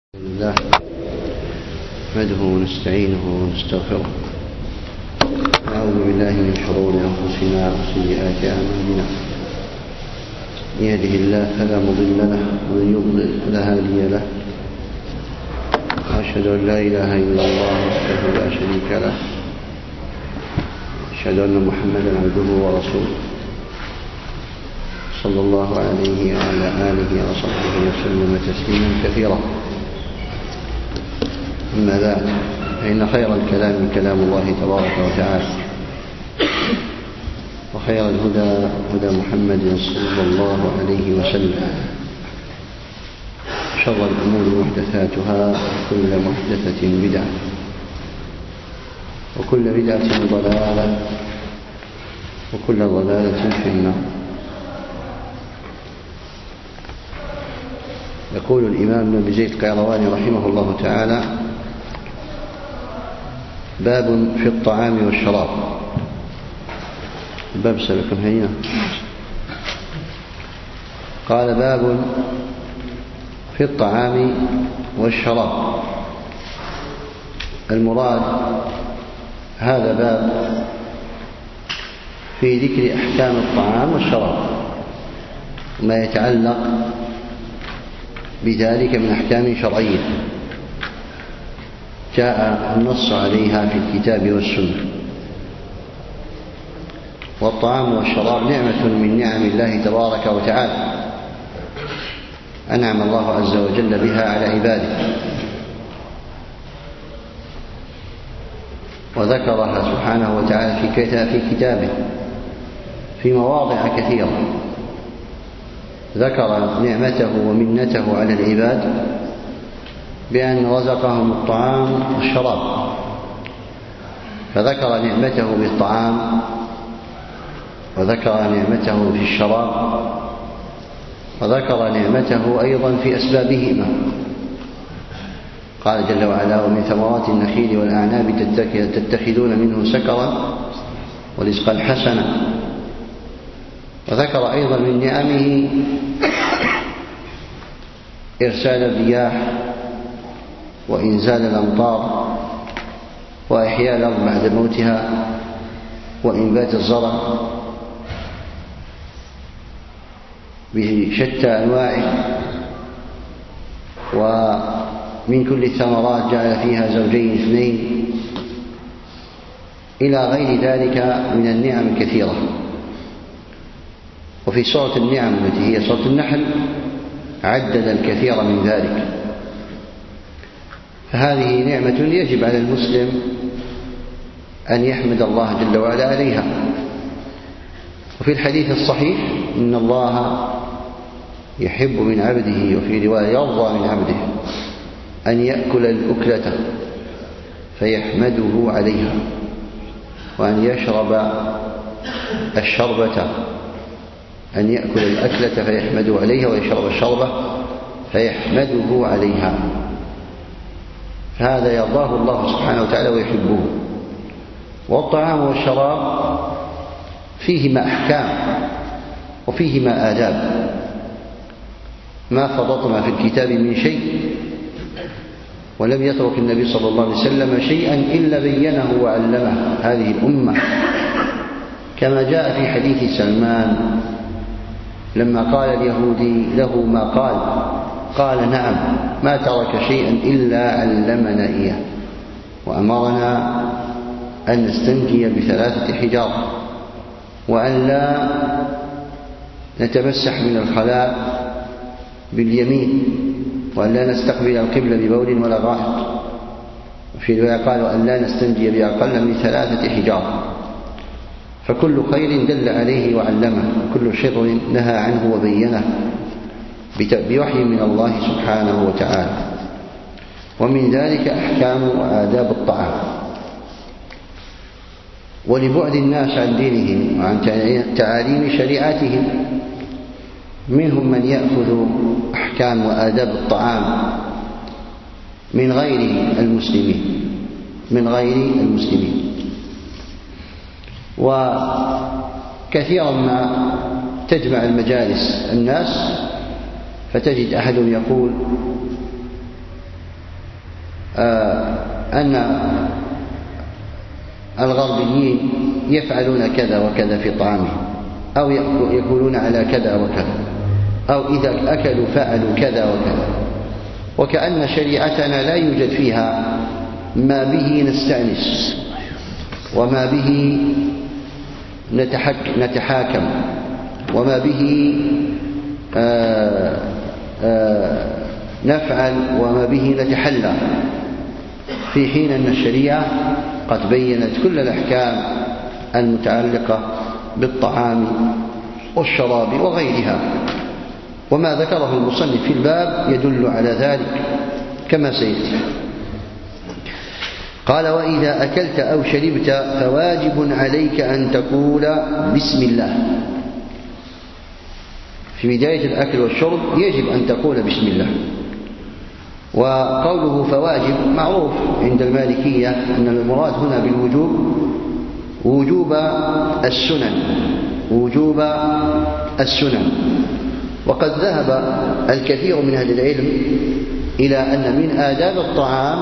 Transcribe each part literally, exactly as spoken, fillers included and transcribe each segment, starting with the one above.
الله نحمده ونستعينه ونستغفره ونعوذ بالله من شرور أنفسنا وسيئات أعمالنا. من يهده الله فلا مضل له ومن يضلل فلا هادي له. وأشهد أن لا إله إلا الله وحده لا شريك له. أشهد أن محمدا عبده ورسوله صلى الله عليه وعلى آله وصحبه وسلم تسليما كثيرا. أما بعد، فإن خير الكلام كلام الله تبارك وتعالى، وخير الهدى هدى محمد صلى الله عليه وسلم، شر الأمور محدثاتها، وكل محدثة بدعة، وكل بدعة ضلالة، وكل ضلالة في النار. يقول الإمام ابن أبي زيد القيرواني رحمه الله تعالى: باب في الطعام والشراب. الباب سبكم هنا. قال: باب في الطعام والشراب. المراد هذا باب في ذكر أحكام الطعام والشراب وما يتعلق بذلك من أحكام شرعية جاء النص عليها في الكتاب والسنة. والطعام والشراب نعمة من نعم الله تبارك وتعالى، أنعم الله عز وجل بها على عباده، وذكرها سبحانه وتعالى في كتابه في مواضع كثيرة. ذكر نعمته ومنته على العباد بأن رزقهم الطعام والشراب، فذكر نعمته بالطعام، وذكر نعمته في الشراب، وذكر نعمته أيضا في أسبابهما. قال جل وعلا: ومن ثمرات النخيل والأعناب تتخذون منه سكرا ورزقا حسنا. وذكر أيضا من نعمه إرسال الرياح وإنزال الأمطار وإحياء الأرض بعد موتها وإنبات الزرع بشتى أنواعه، ومن كل الثمرات جعل فيها زوجين اثنين، إلى غير ذلك من النعم الكثيرة. وفي سورة النعم التي هي سورة النحل عدد الكثير من ذلك. فهذه نعمة يجب على المسلم أن يحمد الله جل وعلا عليها. وفي الحديث الصحيح: إن الله يحب من عبده، وفي رواية يرضى من عبده، أن يأكل الأكلة فيحمده عليها، وأن يشرب الشربة، أن يأكل الأكلة فيحمده عليها، ويشرب الشربة فيحمده عليها. فهذا يرضاه الله سبحانه وتعالى ويحبه. والطعام والشراب فيهما أحكام وفيهما آداب، ما فرطنا في الكتاب من شيء، ولم يترك النبي صلى الله عليه وسلم شيئا إلا بينه وعلمه هذه الأمة، كما جاء في حديث سلمان لما قال اليهودي له ما قال، قال: نعم، ما ترك شيئا إلا علمنا إياه، وأمرنا أن نستنجي بثلاثة حجار، وأن لا نتمسح من الخلاء باليمين، وأن لا نستقبل القبلة ببول ولا غائط. وفي رواية قالوا: أن لا نستنجي بأقل من ثلاثة حجار. فكل خير دل عليه وعلمه، وكل شر نهى عنه وبينه بوحي من الله سبحانه وتعالى. ومن ذلك أحكام وآداب الطعام. ولبعد الناس عن دينهم وعن تعاليم شريعتهم، منهم من يأخذ أحكام وآداب الطعام من غير المسلمين من غير المسلمين وكثيرا ما تجمع المجالس الناس فتجد أحد يقول: أن الغربيين يفعلون كذا وكذا في طعامهم، أو يقولون على كذا وكذا، أو إذا أكلوا فعلوا كذا وكذا، وكأن شريعتنا لا يوجد فيها ما به نستأنس وما به نتحاكم وما به آآ آآ نفعل وما به نتحلى، في حين أن الشريعة قد بينت كل الأحكام المتعلقة بالطعام والشراب وغيرها، وما ذكره المصنف في الباب يدل على ذلك كما سيأتي. قال: وإذا أكلت أو شربت فواجب عليك أن تقول بسم الله. في بداية الأكل والشرب يجب أن تقول بسم الله. وقوله فواجب معروف عند المالكية أن المراد هنا بالوجوب وجوب السنن، وجوب السنن. وقد ذهب الكثير من أهل العلم إلى أن من آداب الطعام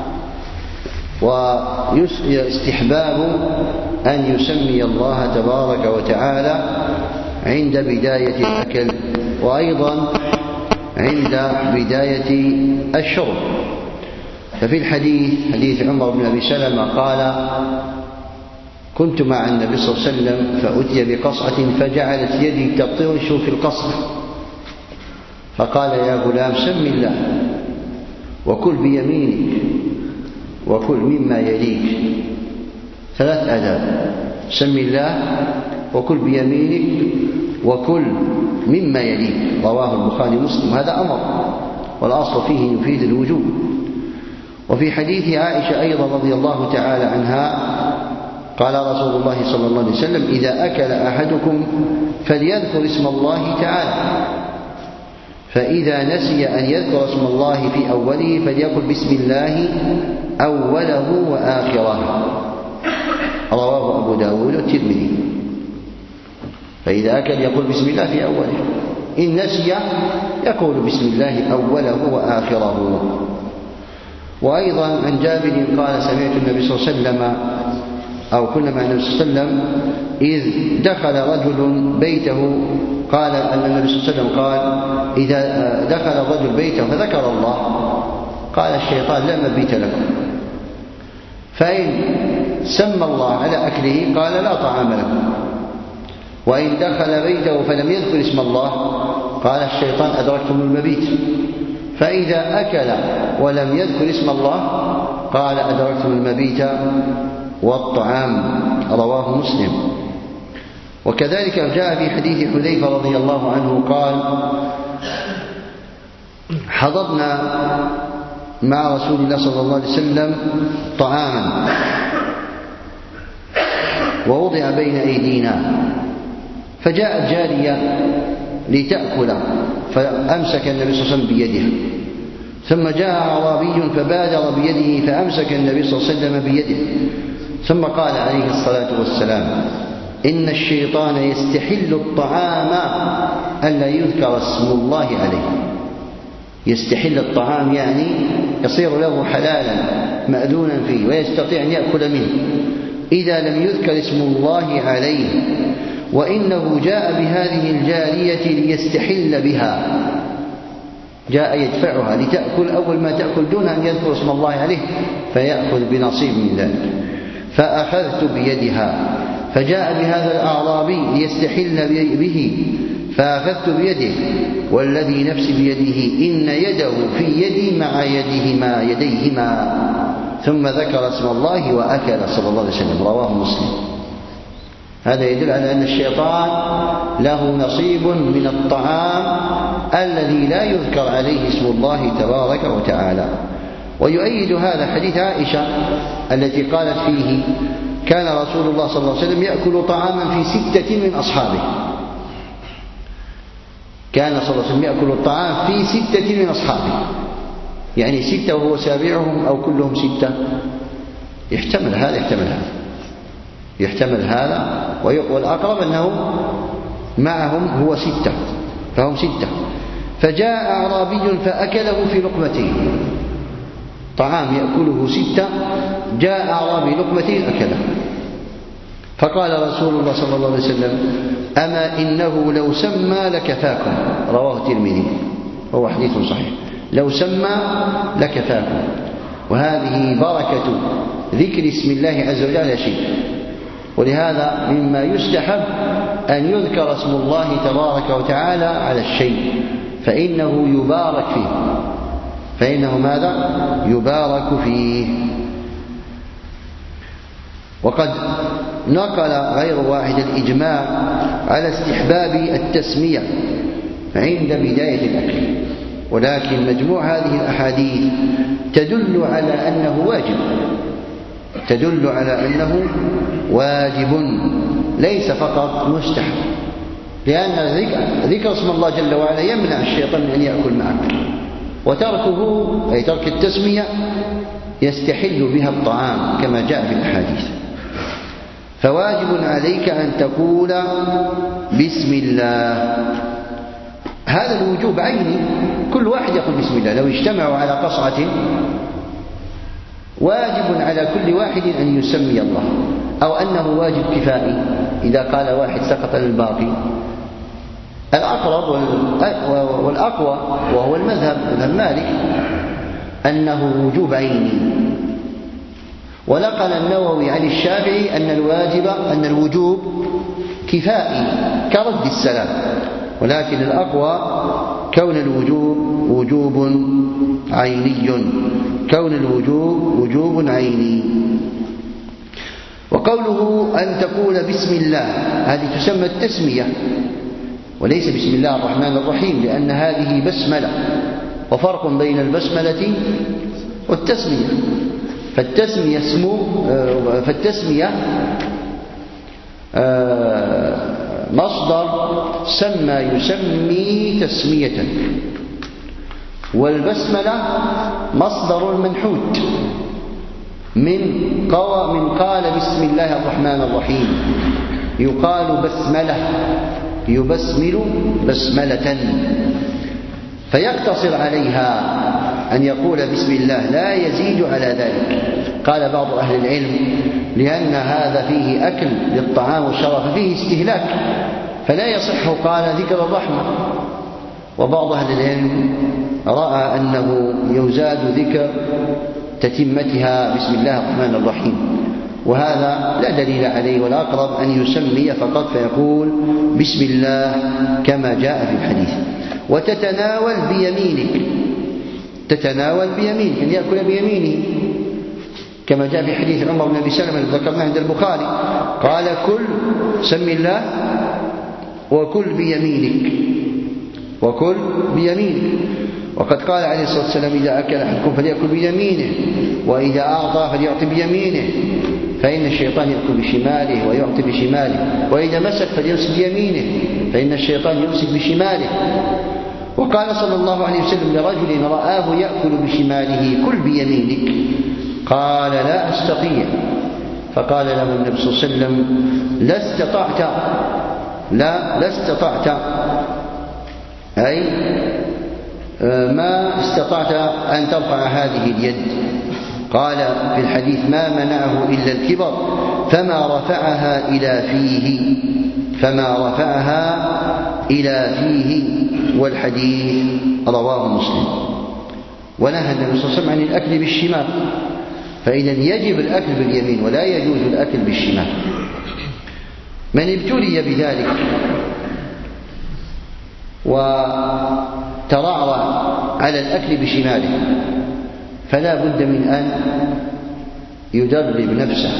واستحباب أن يسمي الله تبارك وتعالى عند بداية الأكل، وأيضا عند بداية الشرب. ففي الحديث حديث عمر بن أبي سلمة قال: كنت مع النبي صلى الله عليه وسلم فأتي بقصعة فجعلت يدي تطرش في القصعة، فقال: يا غلام سم الله وكل بيمينك وكل مما يليك. ثلاث آداب: سم الله وكل بيمينك وكل مما يليك. رواه البخاري ومسلم. هذا أمر والأصل فيه يفيد الوجوب. وفي حديث عائشة أيضا رضي الله تعالى عنها قال رسول الله صلى الله عليه وسلم: إذا أكل أحدكم فليذكر اسم الله تعالى، فإذا نسي أن يذكر اسم الله في أوله فليقل بسم الله أوله وآخره. رواه أبو داود والترمذي. فإذا أكل يقول بسم الله في أوله، إن نسي يقول بسم الله أوله وآخره. وأيضا عن جابر قال: سمعت النبي صلى الله عليه وسلم أو كنا مع النبي صلى الله عليه وسلم إذ دخل رجل بيته، قال أن النبي صلى الله عليه وسلم قال: إذا دخل الرجل بيته فذكر الله قال الشيطان: لا مبيت لكم. فإن سمى الله على أكله قال: لا طعام لكم. وإن دخل بيته فلم يذكر اسم الله قال الشيطان: أدركتم المبيت. فإذا أكل ولم يذكر اسم الله قال: أدركتم المبيت والطعام. رواه مسلم. وكذلك جاء في حديث حذيفة رضي الله عنه قال: حضرنا مع رسول الله صلى الله عليه وسلم طعاما ووضع بين أيدينا، فجاءت جارية لتأكل فأمسك النبي صلى الله عليه وسلم بيدها، ثم جاء أعرابي فبادر بيده فأمسك النبي صلى الله عليه وسلم بيده، ثم قال عليه الصلاة والسلام: إن الشيطان يستحل الطعام ألا يذكر اسم الله عليه. يستحل الطعام يعني يصير له حلالا مأذونا فيه ويستطيع أن يأكل منه إذا لم يذكر اسم الله عليه. وإنه جاء بهذه الجارية ليستحل بها، جاء يدفعها لتأكل أول ما تأكل دون أن يذكر اسم الله عليه فيأخذ بنصيب من ذلك. فأخذت بيدها، فجاء بهذا الأعرابي ليستحل به فأخذت بيده، والذي نفسي بيده إن يده في يدي مع يدهما يديهما، ثم ذكر اسم الله وأكل صلى الله عليه وسلم. رواه مسلم. هذا يدل على أن الشيطان له نصيب من الطعام الذي لا يذكر عليه اسم الله تبارك وتعالى. ويؤيد هذا حديث عائشة التي قالت فيه: كان رسول الله صلى الله عليه وسلم يأكل طعاما في ستة من أصحابه. كان صلى الله عليه وسلم يأكل الطعام في ستة من أصحابه، يعني ستة وهو سابعهم أو كلهم ستة. يحتمل هذا يحتمل هذا يحتمل هذا والأقرب أنه معهم هو ستة، فهم ستة. فجاء أعرابي فأكله في لقمتين، طعام يأكله ستة، جاء أعرابي لقمة أكله، فقال رسول الله صلى الله عليه وسلم: أما إنه لو سمى لكفاكم. رواه الترمذي، هو حديث صحيح. لو سمى لكفاكم. وهذه بركة ذكر اسم الله عز وجل على شيء، ولهذا مما يستحب أن يذكر اسم الله تبارك وتعالى على الشيء، فإنه يبارك فيه، فإنه ماذا؟ يبارك فيه. وقد نقل غير واحد الإجماع على استحباب التسمية عند بداية الأكل، ولكن مجموع هذه الأحاديث تدل على أنه واجب، تدل على أنه واجب ليس فقط مستحب، لأن ذكر اسم الله جل وعلا يمنع الشيطان من أن يأكل معك، وتركه أي ترك التسمية يستحل بها الطعام كما جاء في الأحاديث. فواجب عليك أن تقول بسم الله. هذا الوجوب عيني، كل واحد يقول بسم الله. لو اجتمعوا على قصعة واجب على كل واحد أن يسمي الله، أو أنه واجب كفائي إذا قال واحد سقط للباقي. الأقرب والأقوى وهو المذهب مذهب مالك أنه وجوب عيني، ونقل النووي عن الشافعي أن الواجب أن الوجوب كفائي كرد السلام، ولكن الأقوى كون الوجوب وجوب عيني، كون الوجوب وجوب عيني. وقوله أن تقول بسم الله هذه تسمى التسمية، وليس بسم الله الرحمن الرحيم، لأن هذه بسملة، وفرق بين البسملة والتسمية. فالتسمية اسمه فالتسمية مصدر سمى يسمي تسمية، والبسملة مصدر منحوت من قال من قال بسم الله الرحمن الرحيم، يقال بسملة، يبسمل بسملة، فيقتصر عليها أن يقول بسم الله لا يزيد على ذلك. قال بعض أهل العلم لأن هذا فيه أكل للطعام والشراب، ففيه استهلاك، فلا يصح قال ذكر الرحمة. وبعض أهل العلم رأى أنه يزاد ذكر تتمتها بسم الله الرحمن الرحيم، وهذا لا دليل عليه، والأقرب أن يسمي فقط فيقول بسم الله كما جاء في الحديث. وتتناول بيمينك، تتناول بيمينك، أن يأكل بيمينه كما جاء في حديث عمر بن أبي سلمة الذي ذكرناه عند البخاري، قال كل سم الله وكل بيمينك، وكل بيمينك. وقد قال عليه الصلاة والسلام إذا أكل أحدكم فليأكل بيمينه، وإذا أعطى فليعطي بيمينه، فإن الشيطان يأكل بشماله ويعطي بشماله، وإذا مسك فليمسك بيمينه، فإن الشيطان يمسك بشماله. وقال صلى الله عليه وسلم لرجل رآه يأكل بشماله كل بيمينك، قال لا أستطيع، فقال له النبي صلى الله عليه وسلم لا استطعت، لا لا استطعت، أي ما استطعت أن ترفع هذه اليد. قال في الحديث ما منعه إلا الكبر فما رفعها إلى فيه، فما رفعها إلى فيه. والحديث رواه مسلم. ونهى النبي صلى الله عليه وسلم عن الأكل بالشمال، فإذا يجب الأكل باليمين ولا يجوز الأكل بالشمال. من ابتلي بذلك وترعرع على الأكل بشماله فلا بد من أن يدرب نفسه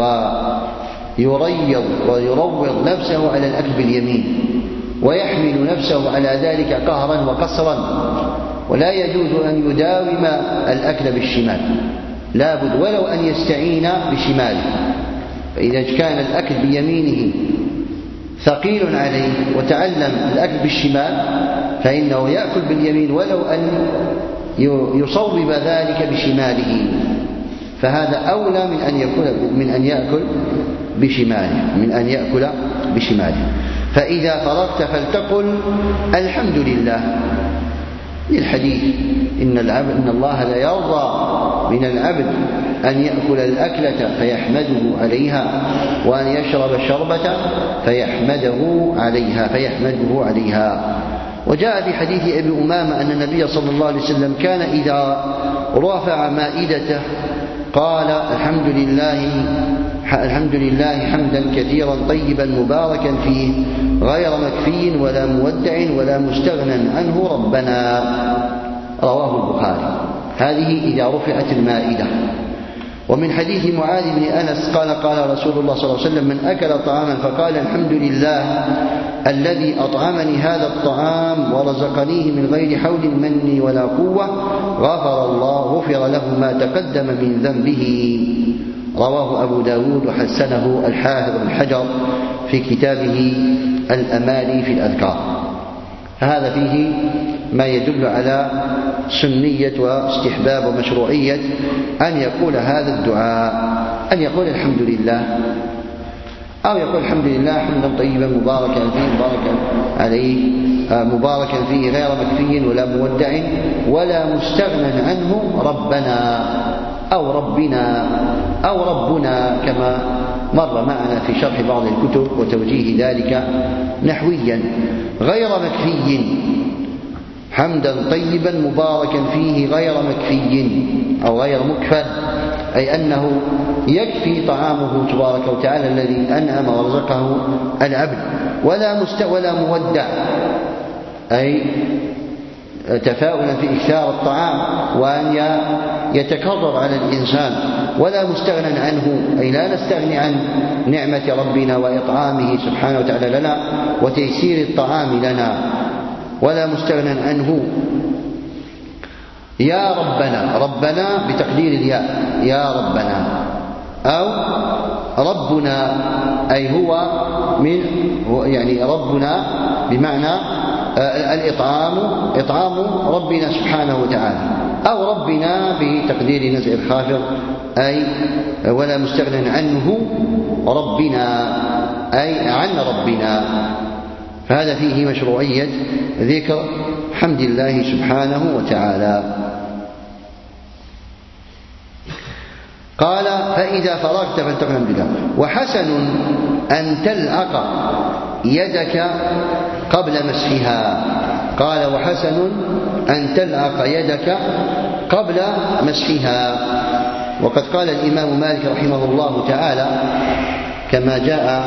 ويريض ويروض نفسه على الأكل باليمين، ويحمل نفسه على ذلك قهرا وقصرا، ولا يجوز أن يداوم الأكل بالشمال، لا بد ولو أن يستعين بشماله. فإذا كان الأكل بيمينه ثقيل عليه وتعلم الأكل بالشمال فإنه يأكل باليمين ولو أن يصوب ذلك بشماله، فهذا أولى من أن يأكل من أن يأكل بشماله من أن يأكل بشماله. فإذا فرغت فلتقل الحمد لله، للحديث إن العبد إن الله لا يرضى من العبد أن يأكل الأكلة فيحمده عليها، وأن يشرب الشربة فيحمده عليها فيحمده عليها. وجاء في حديث أبي أمامة أن النبي صلى الله عليه وسلم كان إذا رفع مائدته قال الحمد لله الحمد لله حمدا كثيرا طيبا مباركا فيه غير مكفي ولا مودع ولا مستغنى عنه ربنا. رواه البخاري. هذه إذا رفعت المائدة. ومن حديث معاذ بن أنس قال قال رسول الله صلى الله عليه وسلم: من أكل طعاما فقال الحمد لله الذي أطعمني هذا الطعام ورزقنيه من غير حول مني ولا قوة غفر الله غفر له ما تقدم من ذنبه. رواه أبو داود وحسنه الحافظ بن حجر في كتابه الأمالي في الأذكار. هذا فيه ما يدل على سنية واستحباب ومشروعية أن يقول هذا الدعاء، أن يقول الحمد لله، أو يقول الحمد لله حمدا طيبا مباركا فيه مباركا عليه مباركا فيه غير مكفي ولا مودع ولا مستغنى عنه ربنا أو ربنا أو ربنا، كما مر معنا في شرح بعض الكتب وتوجيه ذلك نحويا. غير مكفي حمدا طيبا مباركا فيه غير مكفي أو غير مكفى، أي أنه يكفي طعامه تبارك وتعالى الذي أنعم ورزقه العبد، ولا مست ولا مودع، أي تفاؤلا في إكثار الطعام وأن يتكرر على الإنسان، ولا مستغنى عنه، أي لا نستغني عن نعمة ربنا وإطعامه سبحانه وتعالى لنا وتيسير الطعام لنا، ولا مستغنى عنه. يا ربنا، ربنا بتقدير الياء، يا ربنا، أو ربنا أي هو من يعني ربنا بمعنى الإطعام إطعام ربنا سبحانه وتعالى، أو ربنا بتقدير نزع الخافض أي ولا مستغنى عنه ربنا أي عن ربنا. فهذا فيه مشروعية ذكر حمد الله سبحانه وتعالى. قال: فإذا فرغت فانتقل الحمد لله. وحسن أن تلعق يدك قبل مسحها. قال: وحسن أن تلعق يدك قبل مسحها. وقد قال الإمام مالك رحمه الله تعالى كما جاء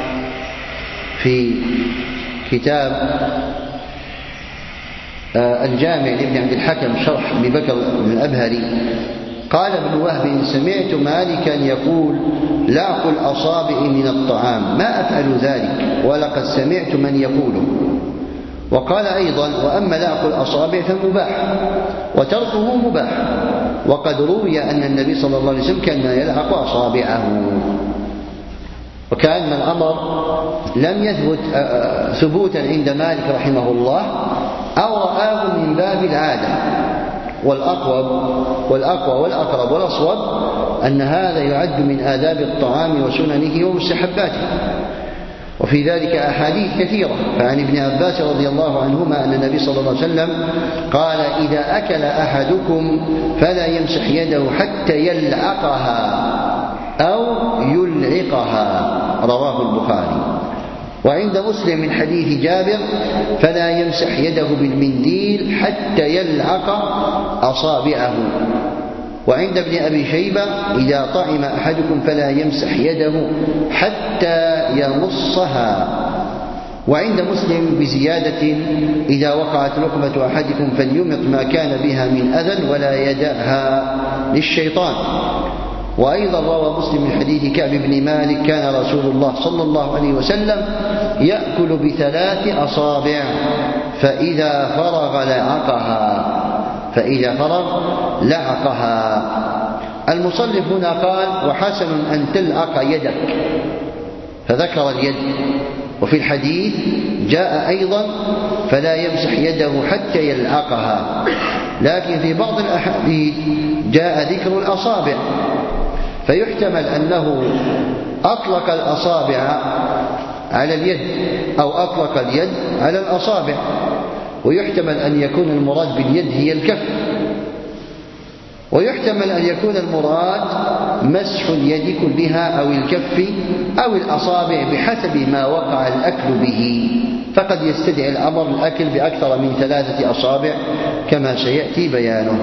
في كتاب الجامع لابن عبد الحكم شرح أبي بكر بن الأبهري، قال ابن وهب: سمعت مالكا يقول: لعق الأصابع من الطعام، ما أفعل ذلك ولقد سمعت من يقوله. وقال أيضا: وأما لعق الأصابع فمباح وتركه مباح، وقد روي أن النبي صلى الله عليه وسلم كان يلعق أصابعه. وكأن الأمر لم يثبت ثبوتا عند مالك رحمه الله، أو رآه من باب العادة. والأقوى والأقوى والأقرب والأصوب أن هذا يعد من آداب الطعام وسننه ومستحباته. وفي ذلك أحاديث كثيرة، فعن ابن عباس رضي الله عنهما أن النبي صلى الله عليه وسلم قال: إذا أكل أحدكم فلا يمسح يده حتى يلعقها أو يلعقها. رواه البخاري. وعند مسلم من حديث جابر: فلا يمسح يده بالمنديل حتى يلعق أصابعه. وعند ابن أبي شيبة: إذا طعم أحدكم فلا يمسح يده حتى يمصها. وعند مسلم بزيادة: إذا وقعت لقمة أحدكم فليمط ما كان بها من أذى ولا يدعها للشيطان. وأيضا روى مسلم من حديث كعب بن مالك: كان رسول الله صلى الله عليه وسلم يأكل بثلاث أصابع فإذا فرغ لعقها فإذا فرغ لعقها. المصنف هنا قال: وحسن أن تلعق يدك، فذكر اليد. وفي الحديث جاء أيضا: فلا يمسح يده حتى يلعقها. لكن في بعض الأحاديث جاء ذكر الأصابع، فيحتمل أنه أطلق الأصابع على اليد أو أطلق اليد على الأصابع، ويحتمل أن يكون المراد باليد هي الكف، ويحتمل أن يكون المراد مسح اليد كلها أو الكف أو الأصابع بحسب ما وقع الأكل به، فقد يستدعي الأمر الأكل بأكثر من ثلاثة أصابع كما سيأتي بيانه.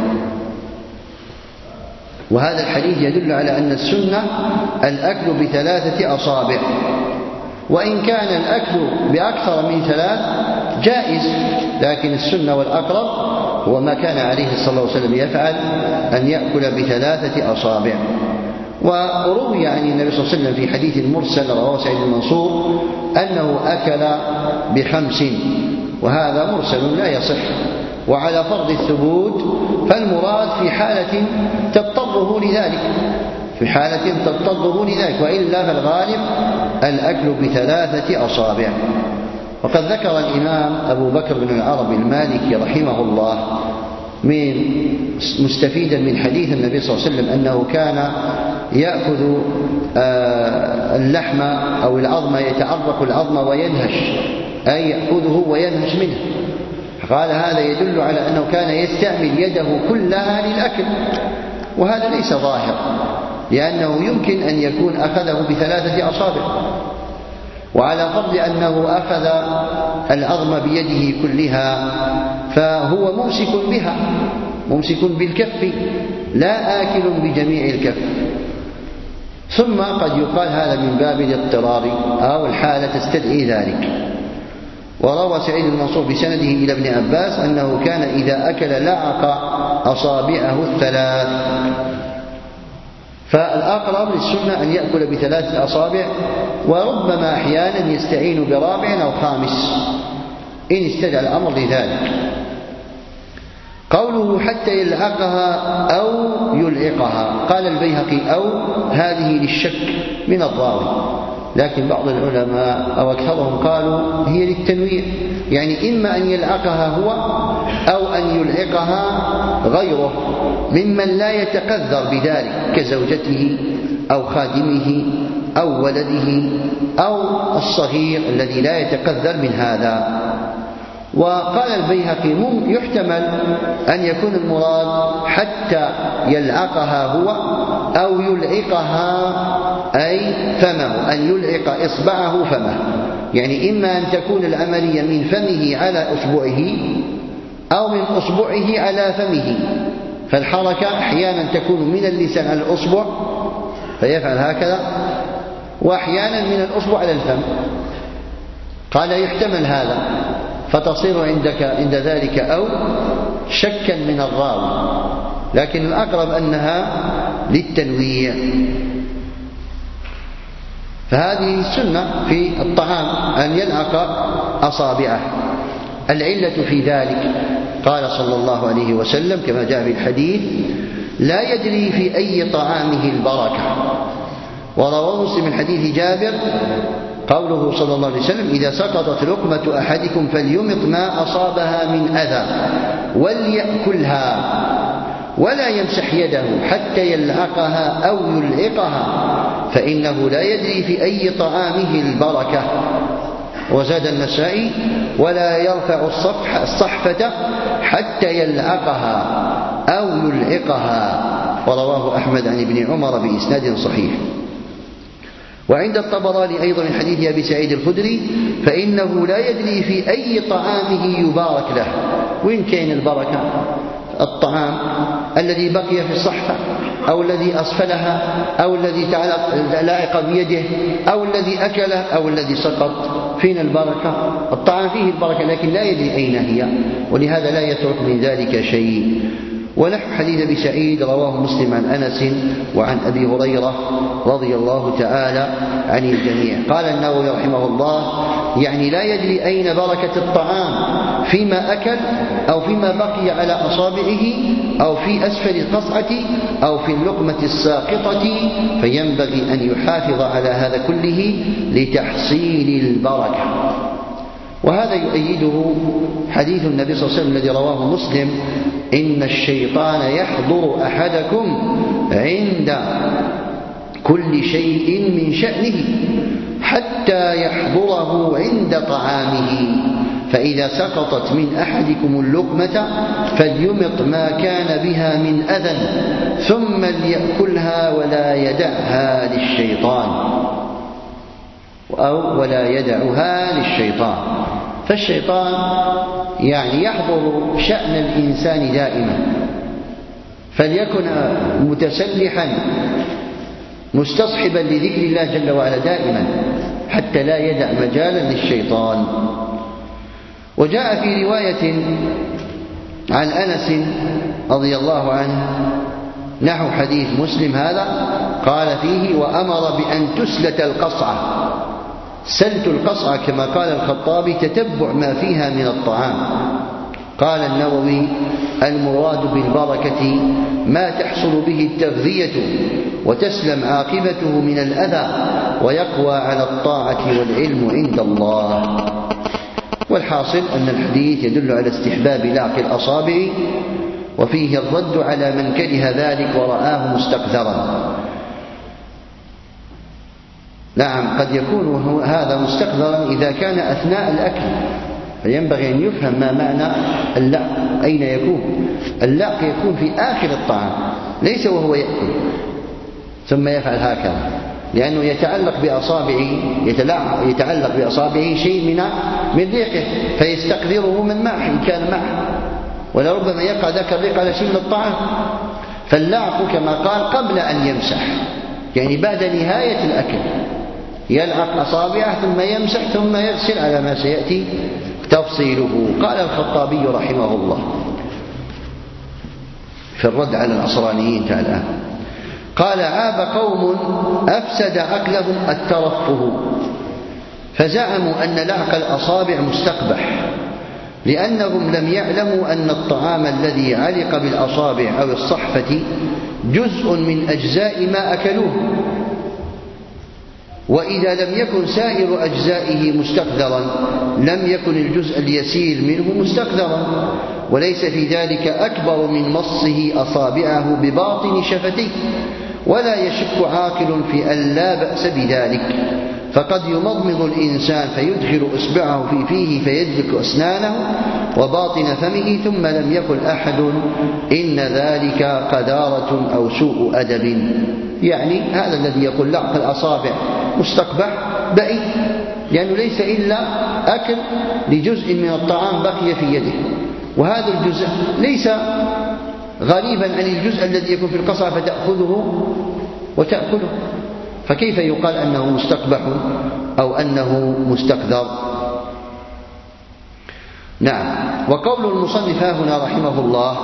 وهذا الحديث يدل على أن السنة الأكل بثلاثة أصابع، وإن كان الأكل بأكثر من ثلاث جائز، لكن السنة والأقرب هو ما كان عليه صلى الله عليه وسلم يفعل، أن يأكل بثلاثة أصابع. وروي عن النبي صلى الله عليه وسلم في حديث مرسل رواه سعيد المنصور أنه أكل بخمس، وهذا مرسل لا يصح. وعلى فرض الثبوت فالمراد في حالة تضطره لذلك، في حالة تضطره لذلك، وإلا فالغالب الأكل بثلاثة أصابع. وقد ذكر الإمام أبو بكر بن العربي المالكي رحمه الله من مستفيدا من حديث النبي صلى الله عليه وسلم أنه كان يأخذ اللحم أو العظم، يتعرق العظم وينهش، أي يأخذه وينهش منه. قال هذا يدل على أنه كان يستعمل يده كلها للأكل، وهذا ليس ظاهر، لأنه يمكن أن يكون أخذه بثلاثة أصابع. وعلى فرض أنه أخذ العظم بيده كلها فهو ممسك بها، ممسك بالكف، لا آكل بجميع الكف. ثم قد يقال هذا من باب الاضطرار أو الحالة تستدعي ذلك. وروى سعيد المنصور بسنده إلى ابن عباس أنه كان إذا أكل لعق أصابعه الثلاث. فالأقرب للسنة أن يأكل بثلاثة أصابع، وربما أحيانا يستعين برابع أو خامس إن استدعى الأمر لذلك. قوله حتى يلعقها أو يلعقها، قال البيهقي أو هذه للشك من الراوي، لكن بعض العلماء أو أكثرهم قالوا هي للتنويع، يعني إما أن يلعقها هو أو أن يلعقها غيره ممن لا يتقذر بذلك كزوجته أو خادمه أو ولده أو الصغير الذي لا يتقذر من هذا. وقال البيهقي يحتمل أن يكون المراد حتى يلعقها هو أو يلعقها أي فمه، أن يلعق إصبعه فمه، يعني إما أن تكون العملية من فمه على أصبعه أو من أصبعه على فمه، فالحركة أحيانا تكون من اللسان على الأصبع فيفعل هكذا، وأحيانا من الأصبع على الفم. قال يحتمل هذا، فتصير عندك عند ذلك أو شكا من الراوي، لكن الأقرب أنها للتنويع. فهذه السنة في الطعام أن يلعق أصابعه. العلة في ذلك قال صلى الله عليه وسلم كما جاء في الحديث: لا يدري في أي طعامه البركة. ورواه مسلم من حديث جابر قوله صلى الله عليه وسلم: إذا سقطت لقمة أحدكم فليمط ما أصابها من أذى وليأكلها ولا يمسح يده حتى يلعقها أو يلعقها، فإنه لا يدري في أي طعامه البركة. وزاد النسائي: ولا يرفع الصفح الصحفة حتى يلعقها أو يلعقها. ورواه أحمد عن ابن عمر بإسناد صحيح. وعند الطبراني أيضا من حديث أبي سعيد الخدري: فإنه لا يدري في أي طعامه يبارك له. وين كان البركة؟ الطعام الذي بقي في الصحفة أو الذي أسفلها أو الذي لائق بيده أو الذي أكله أو الذي سقط، فين البركة؟ الطعام فيه البركة لكن لا يدري أين هي، ولهذا لا يترك من ذلك شيء. ونحو حديث أبي سعيد رواه مسلم عن أنس وعن أبي هريرة رضي الله تعالى عن الجميع. قال النووي رحمه الله: يعني لا يدري أين بركة الطعام، فيما أكل أو فيما بقي على أصابعه أو في أسفل القصعة أو في اللقمة الساقطة، فينبغي أن يحافظ على هذا كله لتحصيل البركة. وهذا يؤيده حديث النبي صلى الله عليه وسلم الذي رواه مسلم: إن الشيطان يحضر أحدكم عند كل شيء من شأنه حتى يحضره عند طعامه فإذا سقطت من أحدكم اللقمة فليمط ما كان بها من أذى ثم ليأكلها ولا يدعها للشيطان أو ولا يدعها للشيطان. فالشيطان يعني يحضر شأن الإنسان دائما، فليكن متسلحا مستصحبا لذكر الله جل وعلا دائما حتى لا يدع مجالا للشيطان. وجاء في رواية عن أنس رضي الله عنه نحو حديث مسلم هذا، قال فيه: وأمر بأن تسلت القصعة. سلت القصعة كما قال الخطابي تتبع ما فيها من الطعام. قال النووي: المراد بالبركة ما تحصل به التغذية وتسلم عاقبته من الأذى ويقوى على الطاعة والعلم عند الله. والحاصل أن الحديث يدل على استحباب لعق الأصابع، وفيه الرد على من كره ذلك ورآه مستقذرا. نعم، قد يكون هذا مستقذرا إذا كان أثناء الأكل، فينبغي أن يفهم ما معنى اللعق، أين يكون اللعق؟ يكون في آخر الطعام، ليس وهو يأكل ثم يفعل هكذا، لأنه يتعلق بأصابعه يتعلق بأصابعه شيء من من ريقه فيستقذره من معه إن كان معه، ولربما يقع ذاك الريق على شيء من الطعام. فاللعق كما قال قبل أن يمسح، يعني بعد نهاية الأكل يلعق أصابعه ثم يمسح ثم يغسل على ما سيأتي تفصيله. قال الخطابي رحمه الله في الرد على النصرانيين تعالى، قال: عاب قوم أفسد عقلهم الترفه، فزعموا أن لعق الأصابع مستقبح، لأنهم لم يعلموا أن الطعام الذي علق بالأصابع أو الصحفة جزء من أجزاء ما أكلوه، وإذا لم يكن سائر أجزائه مستقذرا لم يكن الجزء اليسير منه مستقذرا، وليس في ذلك أكبر من مصه أصابعه بباطن شفتيه، ولا يشك عاقل في أن لا بأس بذلك، فقد يمضمض الإنسان فيدخل إصبعه في فيه فيدلك أسنانه وباطن فمه، ثم لم يقل أحد إن ذلك قذارة أو سوء أدب. يعني هذا الذي يقول لعق الأصابع مستقبح بعيد، لأنه ليس إلا أكل لجزء من الطعام بقي في يده، وهذا الجزء ليس غريبا عن الجزء الذي يكون في القصعة فتأخذه وتأكله، فكيف يقال أنه مستقبح أو أنه مستقذر؟ نعم. وقول المصنف هنا رحمه الله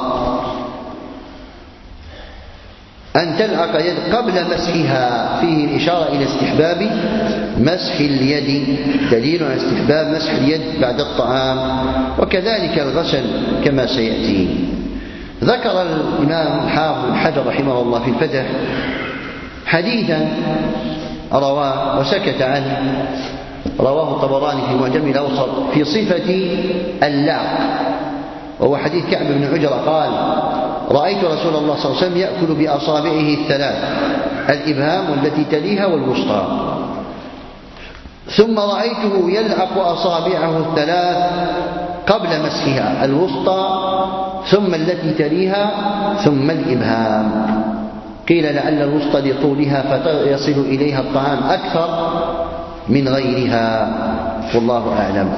أن تلعق يد قبل مسحها فيه الإشارة إلى استحباب مسح اليد، دليل على استحباب مسح اليد بعد الطعام، وكذلك الغسل كما سيأتي. ذكر الإمام الحافظ بن حجر رحمه الله في الفتح حديثا رواه وسكت عنه، رواه الطبراني في معجم الأوسط في صفة اللعق، وهو حديث كعب بن عجرة قال: رأيت رسول الله صلى الله عليه وسلم يأكل بأصابعه الثلاث، الإبهام والتي تليها والوسطى، ثم رأيته يلعق أصابعه الثلاث قبل مسحها، الوسطى ثم التي تليها ثم الإبهام. قيل لعل الوسطى لطولها فيصل إليها الطعام أكثر من غيرها، والله أعلم.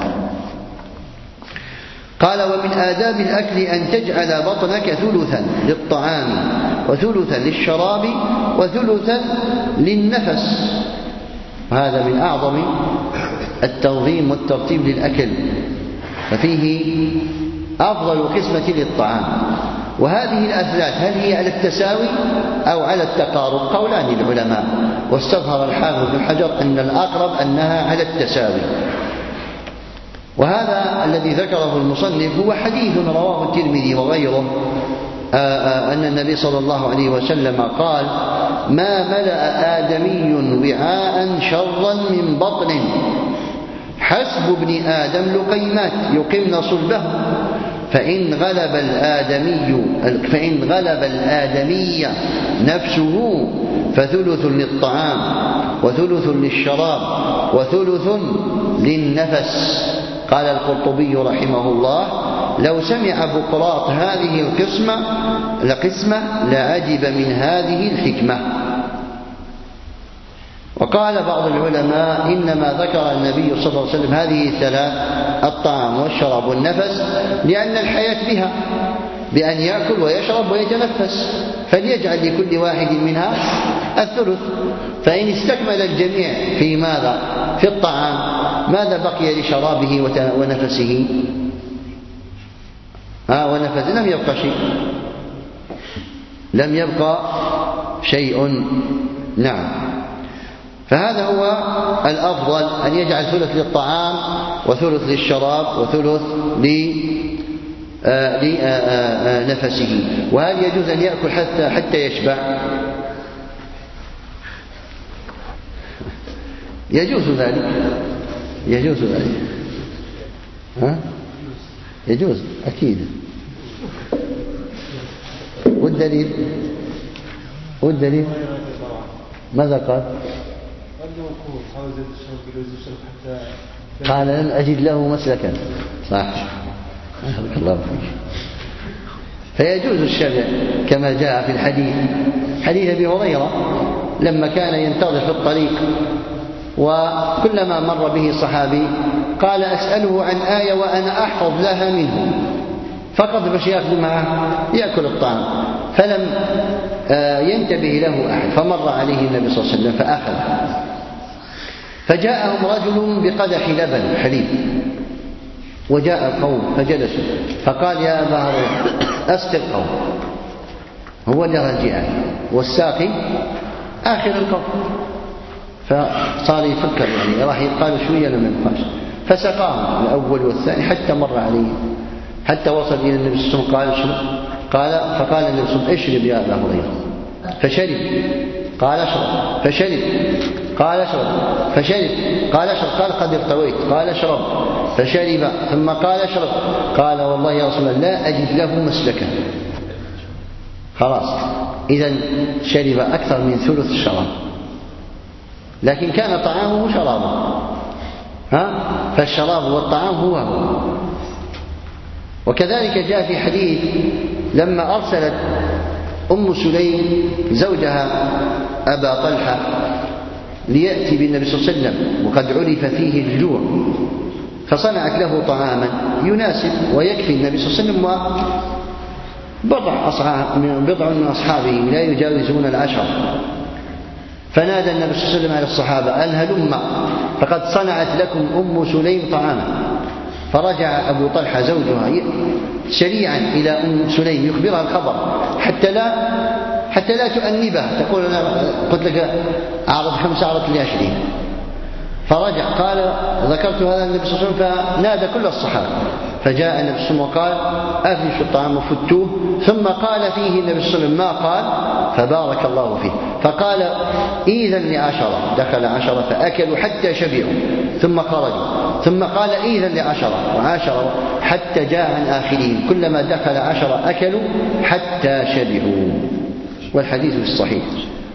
قال: ومن آداب الأكل أن تجعل بطنك ثلثا للطعام وثلثا للشراب وثلثا للنفس، وهذا من أعظم التنظيم والترتيب للأكل، ففيه أفضل قسمة للطعام. وهذه الأثلاث هل هي على التساوي أو على التقارب؟ قولان للعلماء، واستظهر الحافظ بن حجر أن الأقرب أنها على التساوي. وهذا الذي ذكره المصنف هو حديث رواه الترمذي وغيره أن النبي صلى الله عليه وسلم قال: ما ملأ آدمي وعاء شرا من بطن، حسب ابن آدم لقيمات يقمن صلبه، فإن غلب الآدمي فإن غلب الآدمي نفسه فثلث للطعام وثلث للشراب وثلث للنفس. قال القرطبي رحمه الله: لو سمع بقراط هذه القسمة لقسمة لعجب من هذه الحكمة. وقال بعض العلماء: إنما ذكر النبي صلى الله عليه وسلم هذه الثلاث، الطعام والشراب والنفس، لأن الحياة بها، بأن يأكل ويشرب ويتنفس، فليجعل لكل واحد منها الثلث. فإن استكمل الجميع في ماذا؟ في الطعام، ماذا بقي لشرابه ونفسه؟ آه ونفسه لم يبقى شيء، لم يبقى شيء. نعم. فهذا هو الأفضل، أن يجعل ثلث للطعام وثلث للشراب وثلث لنفسه. وهل يجوز أن يأكل حتى حتى يشبع؟ يجوز ذلك، يجوز ذلك. ها؟ يجوز أكيد. والدليل والدليل ماذا قال؟ قال: لم أجد له مسلكا. صح، بارك الله فيك. فيجوز الشبع كما جاء في الحديث، حديث أبي هريرة لما كان ينتظر في الطريق، وكلما مر به صحابي قال: أسأله عن آية وأنا أحفظ لها منه، فقط باش يأخذ معه يأكل الطعام، فلم ينتبه له أحد، فمر عليه النبي صلى الله عليه وسلم فأخذ. فجاءهم رجل بقدح لبن حليب، وجاء القوم فجلسوا، فقال: يا أبا هريرة أسقي القوم. هو اللي رجع، والساقي آخر القوم. فصار يفكر يعني راح يقال شوية لما يبقاش، فسقاهم الأول والثاني حتى مر عليه، حتى وصل إلى النبي صلى الله عليه وسلم. قال: اشرب. قال فقال النبي صلى الله عليه وسلم: اشرب يا أبا هريرة. فشرب. قال: اشرب. فشرب. قال: اشرب. فشرب. قال: اشرب. قال: قد ارتويت. قال: اشرب. فشرب. ثم قال: اشرب. قال: والله يا رسول الله لا أجد له مسلكا. خلاص، إذن شرب أكثر من ثلث الشراب، لكن كان طعامه وشرابه، ها؟ فالشراب والطعام هو هو. وكذلك جاء في حديث لما أرسلت أم سليم زوجها أبا طلحة ليأتي بالنبي صلى الله عليه وسلم وقد عرف فيه الجوع، فصنعت له طعاما يناسب ويكفي النبي صلى الله عليه وسلم وبضع بضع من أصحابه لا يجاوزون العشر. فنادى النبي صلى الله عليه وسلم على الصحابة: أن هلم فقد صنعت لكم أم سليم طعاما. فرجع أبو طلحة زوجها سريعا إلى أم سليم يخبرها الخبر حتى لا حتى لا تؤنبه، تقول: أنا قلت لك أعرض خمسة أعرض لي عشرين. فرجع قال: ذكرت هذا النبي صلى الله عليه وسلم، فنادى كل الصحابة، فجاء النبي صلى الله عليه وسلم وقال: أفرشوا الطعام وفتوه. ثم قال فيه النبي صلى الله عليه وسلم ما قال، فبارك الله فيه. فقال: إذن لعشرة. دخل عشرة فأكلوا حتى شبعوا ثم خرجوا. ثم قال: إذن لعشرة وعشرة حتى جاء عن آخرين، كلما دخل عشرة أكلوا حتى شبعوا. والحديث في الصحيح.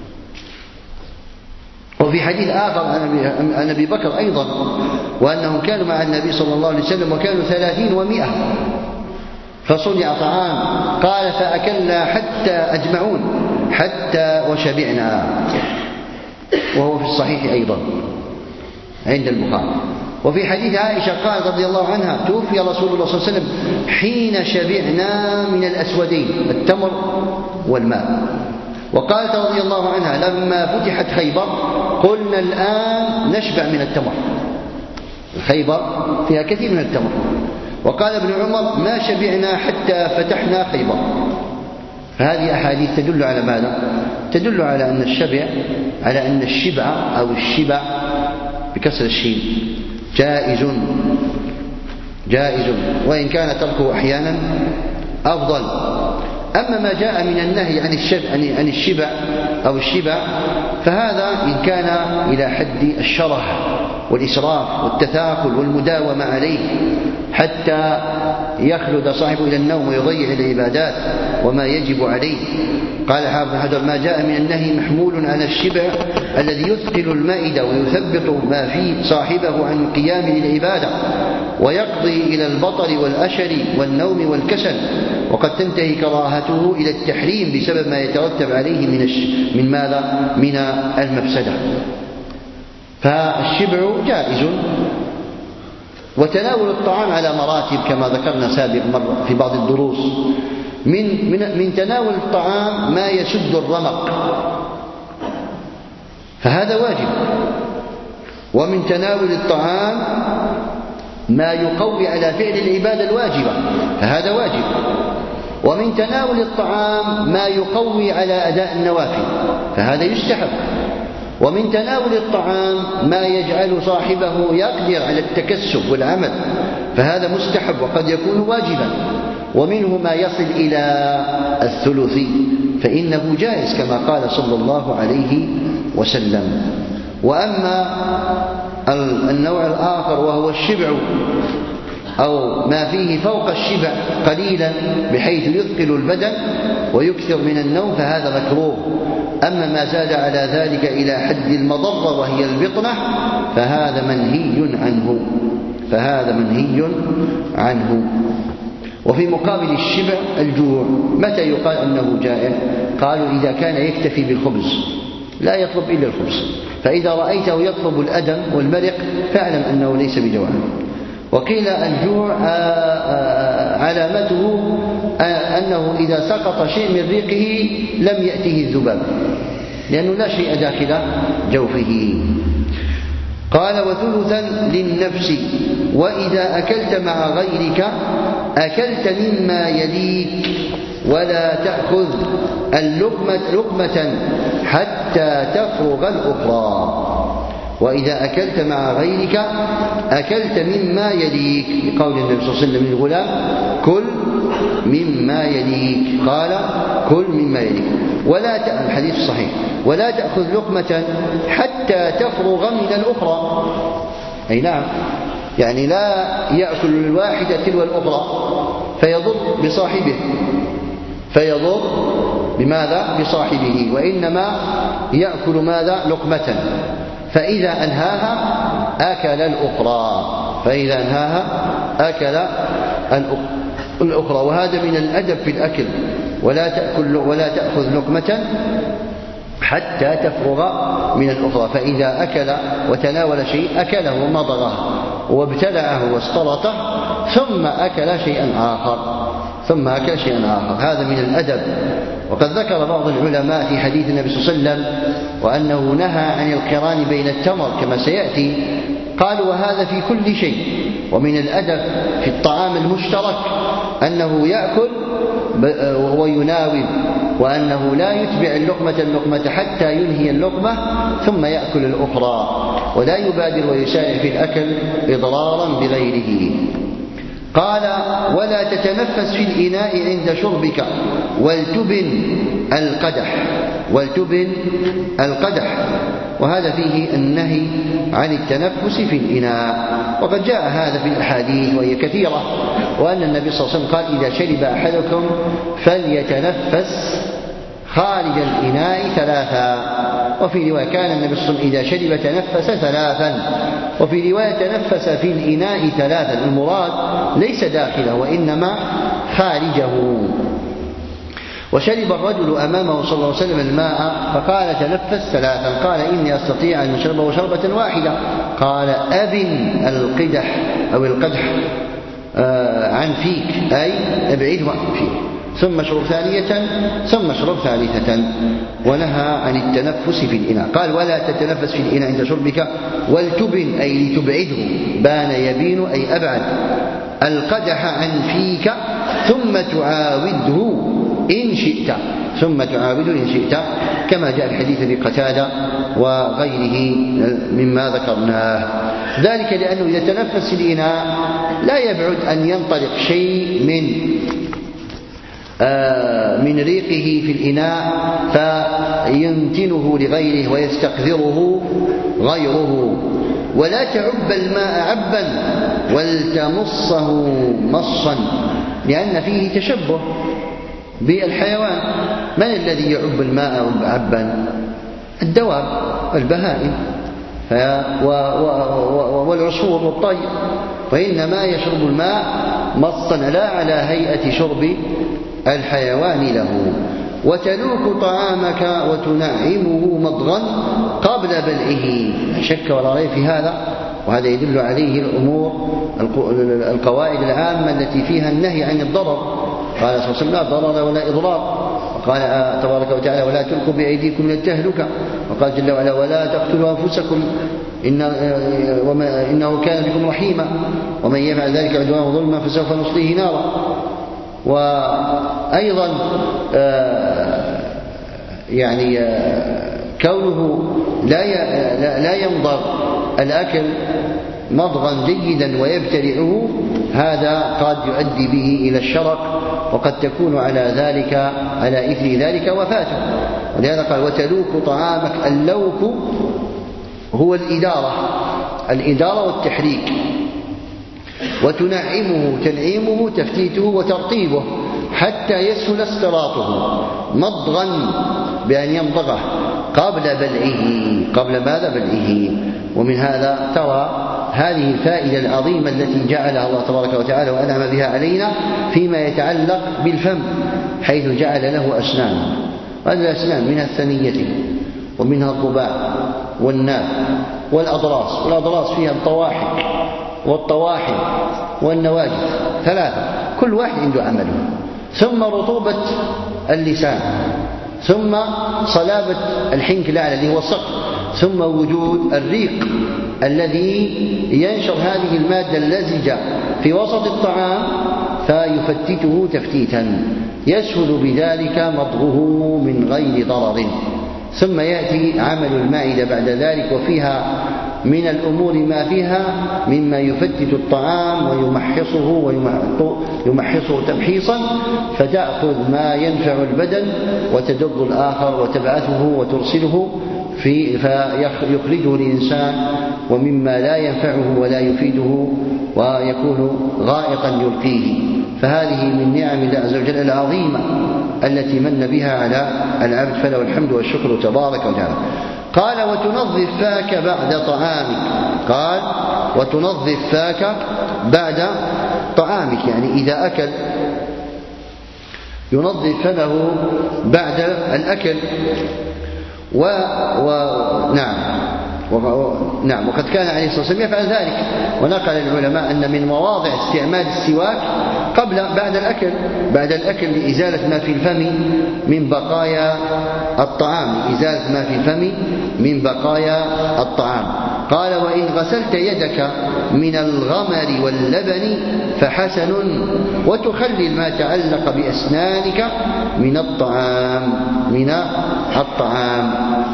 وفي حديث آخر عن أبي بكر أيضا، وأنهم كانوا مع النبي صلى الله عليه وسلم وكانوا ثلاثين ومئة، فصنع طعام، قال: فأكلنا حتى أجمعون حتى وشبعنا. وهو في الصحيح أيضا عند البخاري. وفي حديث عائشة قال رضي الله عنها: توفي رسول الله صلى الله عليه وسلم حين شبعنا من الأسودين التمر والماء. وقالت رضي الله عنها: لما فتحت خيبر قلنا الآن نشبع من التمر. خيبر فيها كثير من التمر. وقال ابن عمر: ما شبعنا حتى فتحنا خيبر. فهذه أحاديث تدل على ماذا؟ تدل على أن الشبع على أن الشبع أو الشبع بكسر الشين جائز جائز، وإن كان تركه أحيانا أفضل. أما ما جاء من النهي عن الشبع عن الشبع أو الشبع، فهذا إن كان إلى حد الشره والإسراف والتثاقل والمداومة عليه حتى يخلد صاحبه إلى النوم ويضيع العبادات وما يجب عليه. قال حافظ بن حجر: ما جاء من النهي محمول على الشبع الذي يثقل المائدة ويثبط ما في صاحبه عن القيام للعبادة ويقضي إلى البطر والأشر والنوم والكسل، وقد تنتهي كراهته إلى التحريم بسبب ما يترتب عليه من الش... من ماذا؟ من المفسدة. فالشبع جائز، وتناول الطعام على مراتب كما ذكرنا سابق مرة في بعض الدروس. من, من, من تناول الطعام ما يسد الرمق فهذا واجب، ومن تناول الطعام ما يقوي على فعل العبادة الواجبة فهذا واجب، ومن تناول الطعام ما يقوي على أداء النوافل فهذا يستحب، ومن تناول الطعام ما يجعل صاحبه يقدر على التكسب والعمل فهذا مستحب وقد يكون واجبا، ومنه ما يصل إلى الثلث فإنه جائز كما قال صلى الله عليه وسلم. وأما النوع الآخر وهو الشبع أو ما فيه فوق الشبع قليلا بحيث يثقل البدن ويكثر من النوم فهذا مكروه. أما ما زاد على ذلك إلى حد المضرة وهي البطنة فهذا منهي عنه فهذا منهي عنه. وفي مقابل الشبع الجوع. متى يقال أنه جائع؟ قالوا إذا كان يكتفي بالخبز لا يطلب إلا الخبز، فإذا رأيته يطلب الأدم والمرق فاعلم أنه ليس بجوعان. وقيل الجوع علامته أنه إذا سقط شيء من ريقه لم يأته الذباب لأنه لا شيء داخل جوفه. قال: وثلثا للنفس، وإذا أكلت مع غيرك أكلت مما يليك ولا تأخذ اللقمة لقمة حتى تفرغ الأخرى. وإذا أكلت مع غيرك أكلت مما يليك لقول النبي صلى الله عليه وسلم للغلام: كل مما يليك، قال: كل مما يليك. ولا تأخذ الحديث الصحيح: ولا تأخذ لقمة حتى تفرغ من الأخرى. أي نعم، يعني لا يأكل الواحدة تلو الأخرى فيضر بصاحبه فيضر بماذا؟ بصاحبه، وإنما يأكل ماذا؟ لقمة، فإذا أنهاها أكل الأخرى فإذا أنهاها أكل الأخرى. وهذا من الأدب في الأكل: ولا تأكل ولا تأخذ لقمة حتى تفرغ من الأخرى، فإذا أكل وتناول شيء أكله ومضغه وابتلعه واستلطه ثم أكل شيئا آخر ثم أكل شيئا آخر هذا من الأدب. وقد ذكر بعض العلماء في حديث النبي صلى الله عليه وسلم وأنه نهى عن القران بين التمر كما سيأتي، قالوا: وهذا في كل شيء. ومن الأدب في الطعام المشترك أنه يأكل ويناول، وأنه لا يتبع اللقمة اللقمة حتى ينهي اللقمة ثم يأكل الأخرى، ولا يبادر ويسارع في الأكل إضرارا بغيره. قال: ولا تتنفس في الإناء عند شربك ولتبن القدح ولتبن القدح وهذا فيه النهي عن التنفس في الإناء. وقد جاء هذا في الأحاديث وهي كثيرة، وأن النبي صلى الله عليه وسلم قال: إذا شرب أحدكم فليتنفس خارج الإناء ثلاثا. وفي رواية كان النبي صلى الله عليه وسلم إذا شرب تنفس ثلاثا، وفي رواية تنفس في الإناء ثلاثا. المراد ليس داخله وإنما خارجه. وشرب الرجل أمامه صلى الله عليه وسلم الماء فقال: تنفس ثلاثا. قال: إني أستطيع أن أشربه شربة واحدة. قال: أبن القدح أو القدح عن فيك، أي ابعده عن فيك، ثم اشرب ثانية ثم اشرب ثالثة. ونهى عن التنفس في الإناء. قال: ولا تتنفس في الإناء عند شربك ولتبن، أي لتبعده، بان يبين أي أبعد، القدح عن فيك ثم تعاوده إن شئت ثم تعاوده إن شئت كما جاء الحديث بقتادة وغيره مما ذكرناه. ذلك لأنه إذا تنفس في الإناء لا يبعد أن ينطلق شيء من من ريقه في الإناء فينتنه لغيره ويستقذره غيره. ولا تعب الماء عبا ولتمصه مصا، لأن فيه تشبه بالحيوان. من الذي يعب الماء عبا؟ الدواب، البهائم والعصفور والطير، وإنما يشرب الماء مصا لا على هيئة شرب الحيوان له. وتلوك طعامك وتنعمه مضغا قبل بلعه، لا شك ولا ريب في هذا، وهذا يدل عليه الأمور القواعد العامة التي فيها النهي عن الضرر. قال صلى الله عليه وسلم: لا ضرر ولا إضرار. وقال تبارك وتعالى: ولا تلقوا بأيديكم إلى التهلكة. وقال جل وعلا: ولا تقتلوا أنفسكم إن إنه كان بكم رحيما، ومن يفعل ذلك عدوانا وظلما فسوف نصليه نارا. وأيضا يعني كونه لا يمضغ الأكل مضغا جيدا ويبتلعه، هذا قد يؤدي به إلى الشرق، وقد تكون على ذلك على إثر ذلك وفاته. ولهذا قال: وتلوك طعامك. اللوك هو الإدارة الإدارة والتحريك. وتنعمه، تنعيمه تفتيته وترطيبه حتى يسهل استراطه، مضغا بأن يمضغه قبل بلعه. قبل ماذا؟ بلعه. ومن هذا ترى هذه الفائدة العظيمة التي جعلها الله تبارك وتعالى وأنعم بها علينا فيما يتعلق بالفم، حيث جعل له أسنان. هذه الأسنان منها الثنية ومنها الضباع والناب والأضراس، والأضراس فيها الطواحن والطواحن والنواجذ، ثلاثة، كل واحد عنده عمله. ثم رطوبة اللسان، ثم صلابة الحنك الأعلى اللي هو الصقر، ثم وجود الريق الذي ينشر هذه المادة اللزجة في وسط الطعام فيفتته تفتيتا، يسهل بذلك مضغه من غير ضرر. ثم يأتي عمل المعدة بعد ذلك، وفيها من الأمور ما فيها مما يفتت الطعام ويمحصه ويمحصه تمحيصا، فتأخذ ما ينفع البدن وتدض الآخر وتبعثه وترسله في فيخرجه الإنسان ومما لا ينفعه ولا يفيده ويكون غائطا يلقيه. فهذه من نعم الله عز وجل العظيمة التي من بها على العبد، فله الحمد والشكر تبارك وتعالى. قال: وتنظف فاك بعد طعامك. قال: وتنظف فاك بعد طعامك، يعني إذا أكل ينظف فمه بعد الأكل. و... و... نعم و... نعم وقد كان عليه الصلاة والسلام يفعل ذلك. ونقل العلماء أن من مواضع استعمال السواك قبل بعد الأكل بعد الأكل لإزالة ما في الفم من بقايا الطعام إزالة ما في الفم من بقايا الطعام. قال: وإن غسلت يدك من الغمر واللبن فحسن، وتخلل ما تعلق بأسنانك من الطعام من الطعام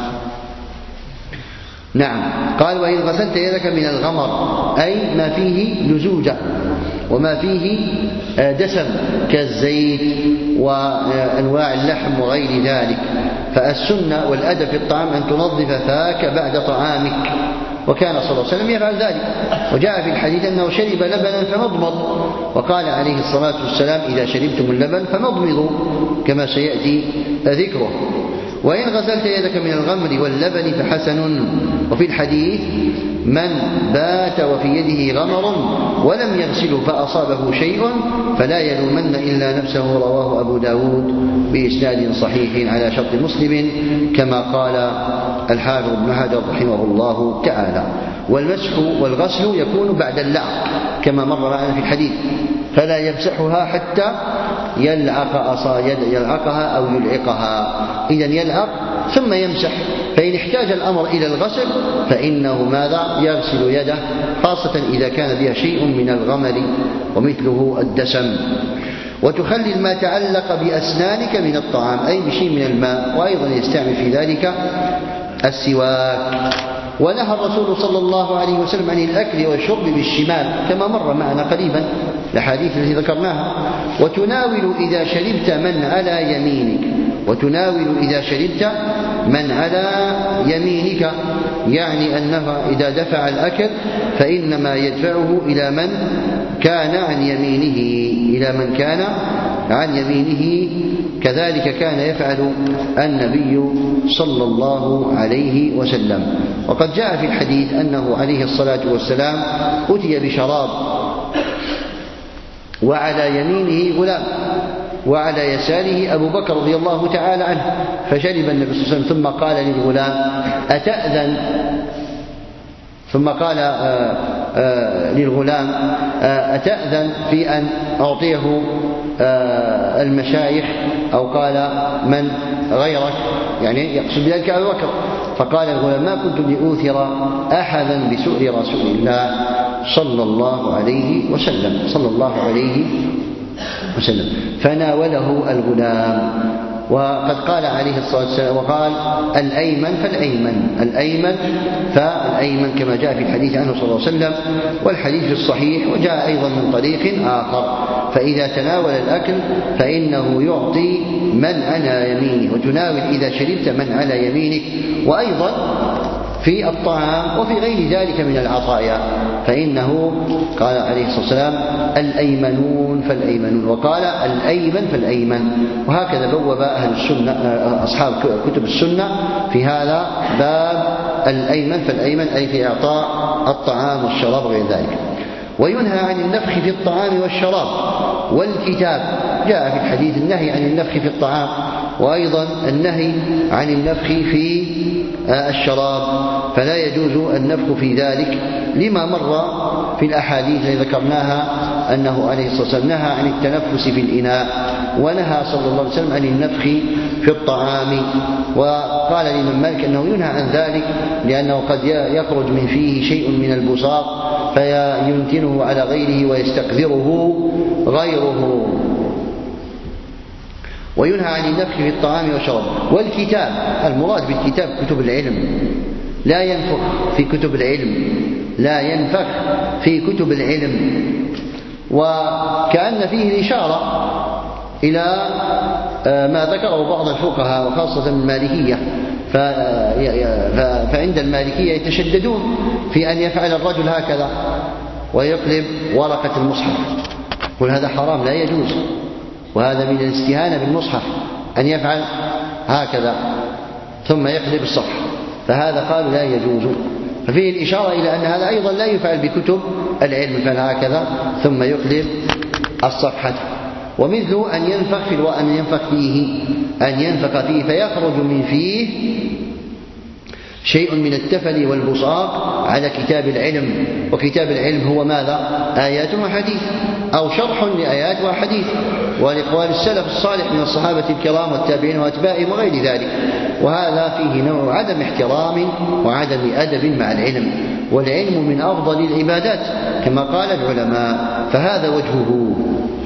نعم. قال: وإن غسلت يدك من الغمر، أي ما فيه لزوجة وما فيه دسم كالزيت وأنواع اللحم وغير ذلك. فالسنة والأدب في الطعام أن تنظف فاك بعد طعامك، وكان صلى الله عليه وسلم يفعل ذلك. وجاء في الحديث أنه شرب لبنا فمضمض، وقال عليه الصلاة والسلام: إذا شربتم اللبن فمضمضوا، كما سيأتي ذكره. وإن غسلت يدك من الغمر واللبن فحسن. وفي الحديث: من بات وفي يده غمر ولم يغسله فأصابه شيء فلا يلومن إلا نفسه. رواه أبو داود بإسناد صحيح على شرط مسلم، كما قال الحافظ ابن حجر رحمه الله تعالى. والمسح والغسل يكون بعد اللعق كما مر معنا في الحديث، فلا يمسحها حتى يلعق يلعقها أو يلعقها. إذن يلعق ثم يمسح. فإن احتاج الأمر إلى الغسل فإنه ماذا؟ يغسل يده، خاصة إذا كان بها شيء من الغمر ومثله الدسم. وتخلل ما تعلق بأسنانك من الطعام، أي بشيء من الماء، وأيضا يستعمل في ذلك السواك. ونهى الرسول صلى الله عليه وسلم عن الأكل والشرب بالشمال كما مر معنا قريبا الأحاديث التي ذكرناها. وتناول إذا شربت من على يمينك وتناول إذا شربت من على يمينك يعني أنه إذا دفع الأكل فإنما يدفعه إلى من كان عن يمينه إلى من كان عن يمينه. كذلك كان يفعل النبي صلى الله عليه وسلم. وقد جاء في الحديث أنه عليه الصلاة والسلام أتي بشراب وعلى يمينه غلام وعلى يساره أبو بكر رضي الله تعالى عنه، فشرب النبي صلى الله عليه وسلم ثم قال للغلام أتأذن ثم قال آآ آآ للغلام أتأذن في أن أعطيه المشايخ أو قال من غيرك، يعني يقصد بذلك أبو بكر. فقال الغلام ما كنت لأوثر أحدا بسؤر رسول الله صلى الله عليه وسلم صلى الله عليه وسلم فناوله الغلام. وقد قال عليه الصلاة والسلام وقال الأيمن فالأيمن الأيمن فالأيمن كما جاء في الحديث عنه صلى الله عليه وسلم، والحديث في الصحيح وجاء أيضا من طريق آخر. فإذا تناول الأكل فإنه يعطي من على يمينه، وتناول إذا شربت من على يمينك. وأيضا في الطعام وفي غير ذلك من العطايا فإنه قال عليه الصلاة والسلام الأيمنون فالأيمنون، وقال الأيمن فالأيمن. وهكذا بوب أهل السنة أصحاب كتب السنة في هذا باب الأيمن فالأيمن، أي في إعطاء الطعام والشراب وغير ذلك. وينهى عن النفخ في الطعام والشراب والكتاب، جاء في الحديث النهي عن النفخ في الطعام وأيضا النهي عن النفخ في الشراب، فلا يجوز النفخ في ذلك لما مر في الأحاديث التي ذكرناها أنه عليه الصلاة والسلام نهى عن التنفس في الإناء، ونهى صلى الله عليه وسلم عن النفخ في الطعام. وقال الإمام مالك أنه ينهى عن ذلك لأنه قد يخرج من فيه شيء من البصاق فينتنه على غيره ويستقذره غيره. وينهى عن النفخ في الطعام والشراب والكتاب. المراد بالكتاب كتب العلم، لا ينفخ في كتب العلم، لا ينفخ في كتب العلم. وكأن فيه الإشارة إلى ما ذكره بعض الفقهاء وخاصة المالكية، فعند المالكية يتشددون في أن يفعل الرجل هكذا ويقلب ورقة المصحف، يقول هذا حرام لا يجوز، وهذا من الاستهانة بالمصحف أن يفعل هكذا ثم يقلب الصفحة، فهذا قالوا لا يجوز. ففيه الإشارة إلى أن هذا أيضا لا يفعل بكتب العلم، فهكذا ثم يقلب الصفحة. ومثل أن ينفخ في الو... أن ينفخ فيه أن ينفخ فيه فيخرج من فيه شيء من التفل والبصاق على كتاب العلم. وكتاب العلم هو ماذا؟ آيات وحديث أو شرح لآيات وحديث، ولأقوال السلف الصالح من الصحابة الكرام والتابعين وأتباعهم وغير ذلك. وهذا فيه نوع عدم احترام وعدم أدب مع العلم، والعلم من أفضل العبادات كما قال العلماء، فهذا وجهه.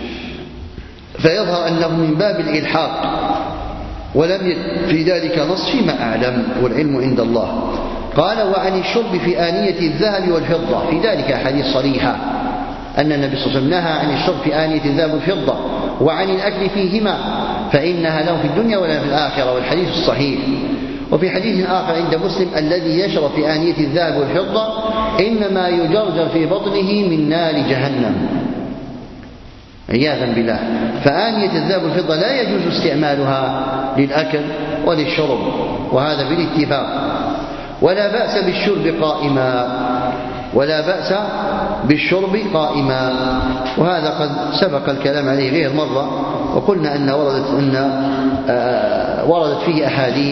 فيظهر أنه من باب الإلحاق، ولم في ذلك نص فيما أعلم، والعلم عند الله. قال وعن الشرب في آنية الذهب والفضة، في ذلك أحاديث صريحة أن النبي صلى الله عليه وسلم نهى عن الشرب في آنية الذهب والفضة وعن الأكل فيهما فإنها له في الدنيا ولا في الآخرة، والحديث الصحيح. وفي حديث آخر عند مسلم الذي يشرب في آنية الذهب والفضة إنما يجرجر في بطنه من نار جهنم عياذا بالله. فآنية الذهب والفضة لا يجوز استعمالها للأكل وللشرب، وهذا بالاتفاق. ولا بأس بالشرب قائما، ولا بأس بالشرب قائما، وهذا قد سبق الكلام عليه غير مرة، وقلنا أن وردت أن وردت فيه أحاديث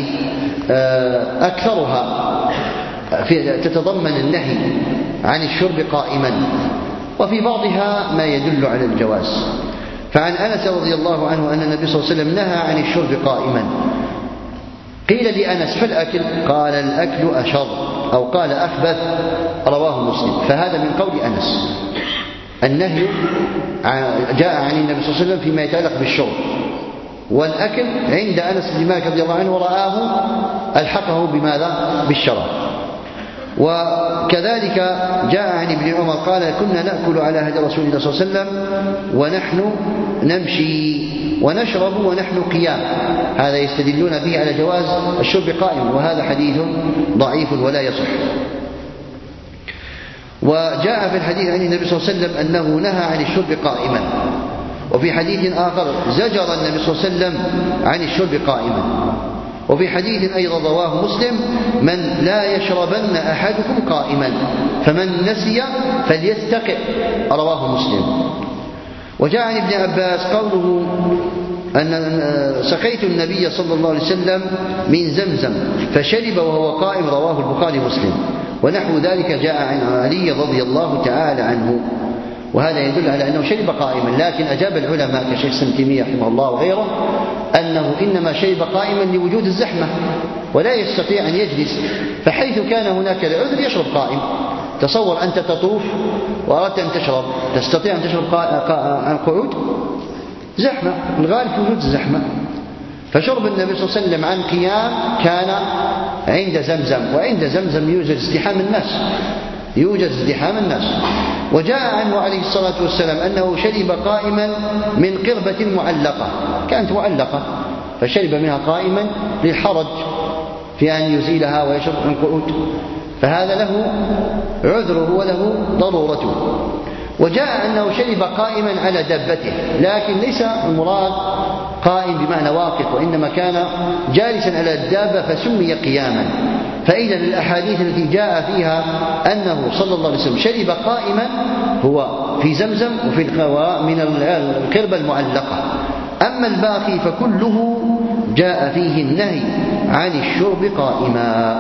أكثرها في تتضمن النهي عن الشرب قائما، وفي بعضها ما يدل على الجواز. فعن أنس رضي الله عنه أن النبي صلى الله عليه وسلم نهى عن الشرب قائما. قيل لأنس فالأكل؟ قال الأكل أشر، أو قال أخبث، رواه مسلم. فهذا من قول أنس. النهي جاء عن النبي صلى الله عليه وسلم فيما يتعلق بالشرب، والأكل عند أنس بن مالك رضي الله عنه ورآه ألحقه بماذا؟ بالشراب. وكذلك جاء عن ابن عمر قال كنا نأكل على هدي رسول الله صلى الله عليه وسلم ونحن نمشي ونشرب ونحن قيام. هذا يستدلون به على جواز الشرب قائم، وهذا حديث ضعيف ولا يصح. وجاء في الحديث عن النبي صلى الله عليه وسلم أنه نهى عن الشرب قائما، وفي حديث آخر زجر النبي صلى الله عليه وسلم عن الشرب قائما، وفي حديث أيضا رواه مسلم من لا يشربن أحدكم قائما فمن نسي فليستقئ، رواه مسلم. وجاء عن ابن عباس قوله أن سقيت النبي صلى الله عليه وسلم من زمزم فشرب وهو قائم، رواه البخاري ومسلم. ونحو ذلك جاء عن علي رضي الله تعالى عنه، وهذا يدل على أنه شرب قائما. لكن أجاب العلماء كشيخ ابن تيمية رحمه الله وغيره أنه إنما شرب قائما لوجود الزحمة ولا يستطيع أن يجلس، فحيث كان هناك العذر يشرب قائم. تصور أنت تطوف وأردت أن تشرب، تستطيع أن تشرب عن قعود؟ زحمة، الغالب في وجود الزحمة. فشرب النبي صلى الله عليه وسلم عن قيام كان عند زمزم، وعند زمزم يوجد ازدحام الناس، يوجد ازدحام الناس. وجاء عنه عليه الصلاة والسلام أنه شرب قائما من قربة معلقة، كانت معلقة فشرب منها قائما للحرج في أن يزيلها ويشرب عن قعود، فهذا له عذره وله ضرورته. وجاء أنه شرب قائما على دابته، لكن ليس المراد قائم بمعنى واقف، وإنما كان جالسا على الدابة فسمي قياما. فإذا الأحاديث التي جاء فيها أنه صلى الله عليه وسلم شرب قائما هو في زمزم وفي من القربة المعلقة. أما الباقي فكله جاء فيه النهي عن الشرب قائما،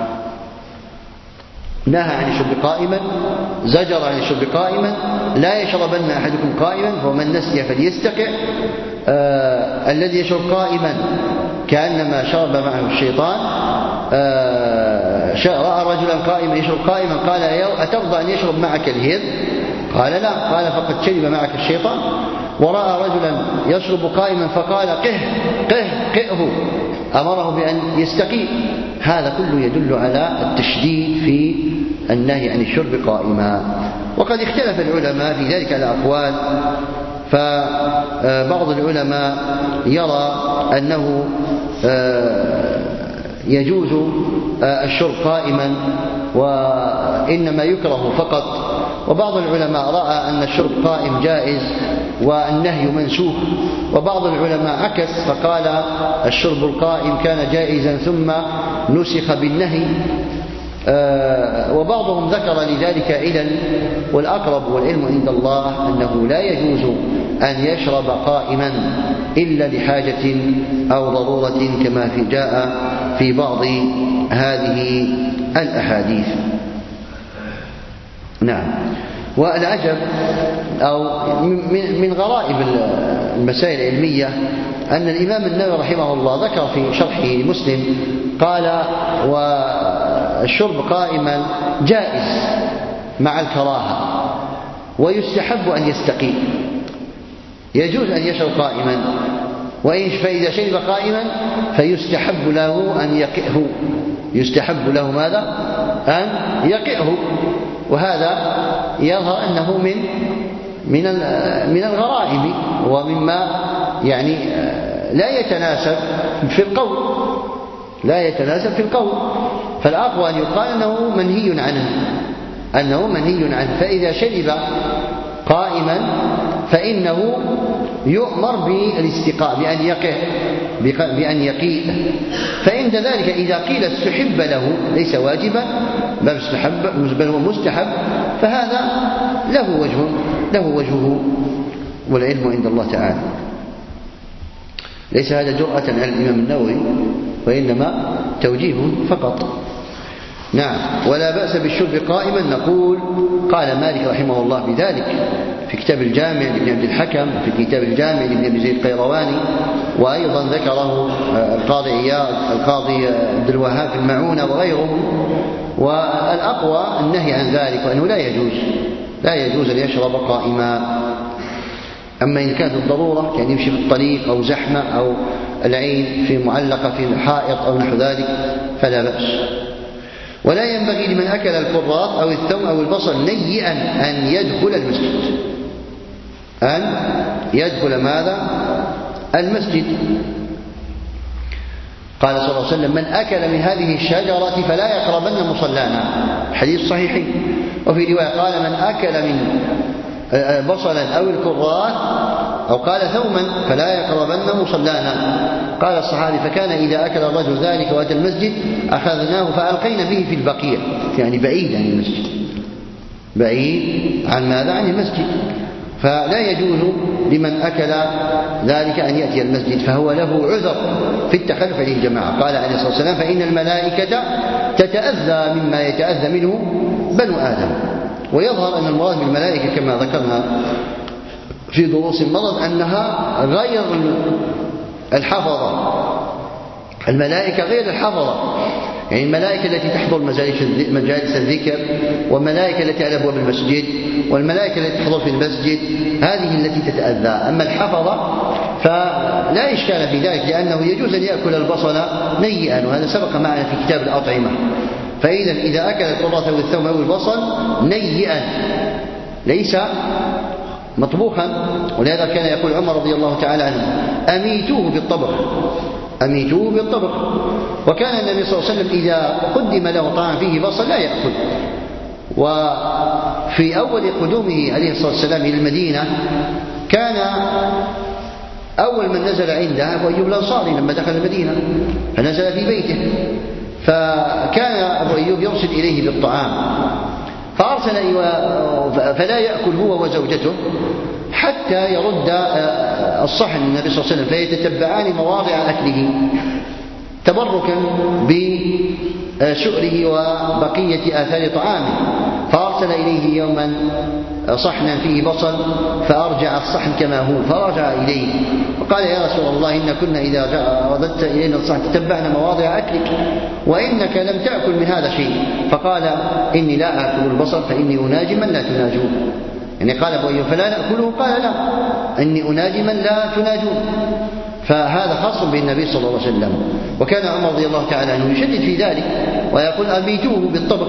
نهى عن الشرب قائما، زجر عن الشرب قائما، لا يشربن أحدكم قائما فمن نسي فليستقع. آه الذي يشرب قائما كأنما شرب معه الشيطان. آه رأى رجلا قائما يشرب قائما قال أترضى أن يشرب معك الهر؟ قال لا، قال فقد شرب معك الشيطان. ورأى رجلا يشرب قائما فقال قه قه قئه، أمره بأن يستقي. هذا كله يدل على التشديد في النهي عن الشرب قائما. وقد اختلف العلماء في ذلك على أقوال، فبعض العلماء يرى أنه يجوز الشرب قائما وإنما يكره فقط، وبعض العلماء رأى أن الشرب قائم جائز والنهي منسوخ، وبعض العلماء عكس فقال الشرب القائم كان جائزا ثم نسخ بالنهي. وبعضهم ذكر لذلك علل، والأقرب والعلم عند الله أنه لا يجوز أن يشرب قائما إلا لحاجة أو ضرورة كما في جاء في بعض هذه الأحاديث. نعم. والعجب أو من غرائب المسائل العلمية أن الإمام النووي رحمه الله ذكر في شرحه مسلم قال والشرب قائما جائز مع الكراهة ويستحب أن يستقي، يجوز أن يشرب قائما، فإذا شرب قائما فيستحب له أن يقئه، يستحب له ماذا؟ أن يقئه. وهذا يظهر أنه من من من الغرائب ومما يعني لا يتناسب في القول، لا يتناسب في القول. فالأقوى أن يقال أنه منهي عنه، أنه منهي عنه. فإذا شرب قائما فإنه يؤمر بالاستقاء، بأن يقع بأن يقيء. فعند ذلك إذا قيل استحب له ليس واجبا بل مستحب بل هو مستحب، فهذا له وجه له وجهه والعلم عند الله تعالى. ليس هذا جرأة على الإمام النووي وإنما توجيه فقط. نعم. ولا بأس بالشرب قائما نقول قال مالك رحمه الله بذلك في كتاب الجامع لابن عبد الحكم، وفي كتاب الجامع لابن أبي زيد القيرواني، وأيضا ذكره القاضي عياض القاضي عبد الوهاب في المعونة وغيره. والأقوى النهي عن ذلك وأنه لا يجوز لا يجوز أن يشرب قائما. أما إن كانت الضرورة كان يمشي في الطريق أو زحمة أو العين في معلقة في حائط أو نحو ذلك فلا بأس. ولا ينبغي لمن أكل الكراث أو الثوم أو البصل نيئا أن يدخل المسجد، أن يدخل ماذا؟ المسجد. قال صلى الله عليه وسلم: من أكل من هذه الشجرة فلا يقربن مصلانا، حديث صحيح. وفي رواية قال: من أكل من بصلا أو الكراث أو قال ثوما فلا يقربن مصلانا. قال الصحابي: فكان إذا أكل الرجل ذلك وأتى المسجد أخذناه فألقينا به في البقيع، يعني بعيد عن المسجد، بعيد عن ماذا؟ عن المسجد. فلا يجوز لمن أكل ذلك أن يأتي المسجد، فهو له عذر في التخلف عن الجماعة. قال عليه الصلاة والسلام: فإن الملائكة تتأذى مما يتأذى منه بنو آدم. ويظهر أن المراد بالملائكة كما ذكرنا في دروس المرض أنها غير الحفظة، الملائكة غير الحفظة، يعني الملائكة التي تحضر مجالس الذكر، والملائكة التي على أبواب المسجد، والملائكة التي تحضر في المسجد، هذه التي تتأذى. أما الحفظة فلا إشكال في ذلك، لأنه يجوز أن يأكل البصل نيئا، وهذا سبق معنا في كتاب الأطعمة. فإذا إذا أكل الكراث أو الثوم أو البصل نيئا ليس مطبوخا، ولهذا كان يقول عمر رضي الله تعالى عنه: أميتوه بالطبخ، أميتوه بالطبخ. وكان النبي صلى الله عليه وسلم إذا قدم له طعام فيه بصل لا يأكل. وفي أول قدومه عليه الصلاة والسلام إلى المدينة كان أول من نزل عنده أبو أيوب الأنصاري لما دخل المدينة، فنزل في بيته، فكان أبو أيوب يرسل إليه بالطعام، فأرسل فلا يأكل هو وزوجته حتى يرد الصحن النبي صلى الله عليه وسلم، فيتتبعان مواضع أكله تبركا بشؤره وبقية آثار طعامه. فأرسل إليه يوما صحنا فيه بصل فأرجع الصحن كما هو، فرجع إليه وقال: يا رسول الله، إن كنا إذا رددت إلينا الصحن تتبعنا مواضع أكلك، وإنك لم تأكل من هذا شيء. فقال: إني لا آكل البصل فإني أناجي من لا تناجون. يعني قال أبو أيوب: فلا نأكله؟ قال: لا، إني أناجي من لا تناجون. فهذا خاص بالنبي صلى الله عليه وسلم. وكان عمر رضي الله تعالى عنه يشدد في ذلك ويقول: أميتوه بالطبخ.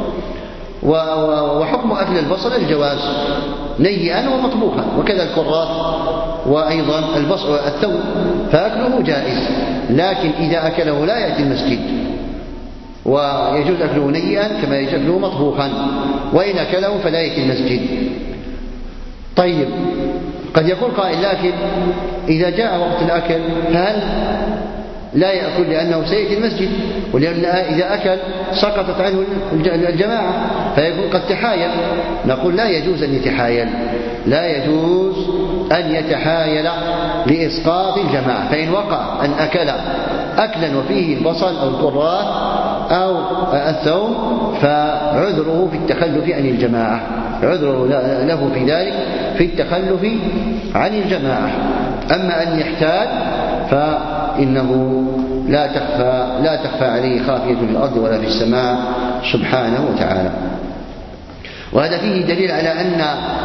وحكم أكل البصل الجواز نيئا ومطبوخا، وكذا الكراث وأيضا البصل الثوم فأكله جائز، لكن إذا أكله لا يأتي المسجد، ويجوز أكله نيئا كما يجوز أكله مطبوخا، وإن أكله فلا يأتي المسجد. طيب، قد يقول قائل: لكن إذا جاء وقت الأكل فهل لا يأكل لأنه سيأتي المسجد؟ ولأن إذا أكل سقطت عنه الجماعة فيكون قد تحايل. نقول: لا يجوز أن يتحايل، لا يجوز أن يتحايل لإسقاط الجماعة. فإن وقع أن أكل أكلا وفيه البصل أو الكراث أو الثوم فعذره في التخلف عن الجماعة، عذره له في ذلك في التخلف عن الجماعة. أما أن يحتاج فإنه لا تخفى, لا تخفى عليه خافية في الأرض ولا في السماء سبحانه وتعالى. وهذا فيه دليل على أن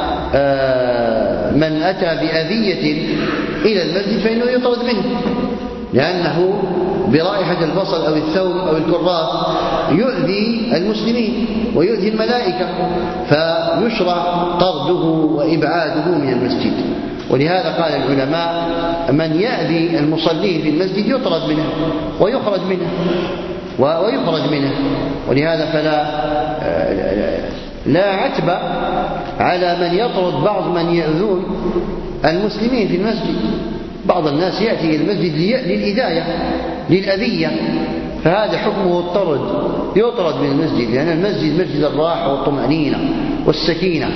من أتى بأذية إلى المسجد فإنه يطرد منه، لأنه برائحة البصل أو الثوم أو الكراث يؤذي المسلمين ويؤذي الملائكة، فيشرع طرده وإبعاده من المسجد. ولهذا قال العلماء: من يأذي المصلين في المسجد يطرد منه ويخرج منه ويخرج منه. ولهذا فلا لا عتب على من يطرد بعض من يؤذون المسلمين في المسجد. بعض الناس يأتي إلى المسجد للإذاية للأذية، فهذا حكمه الطرد، يطرد من المسجد، لأن المسجد مسجد الراحة والطمأنينة والسكينة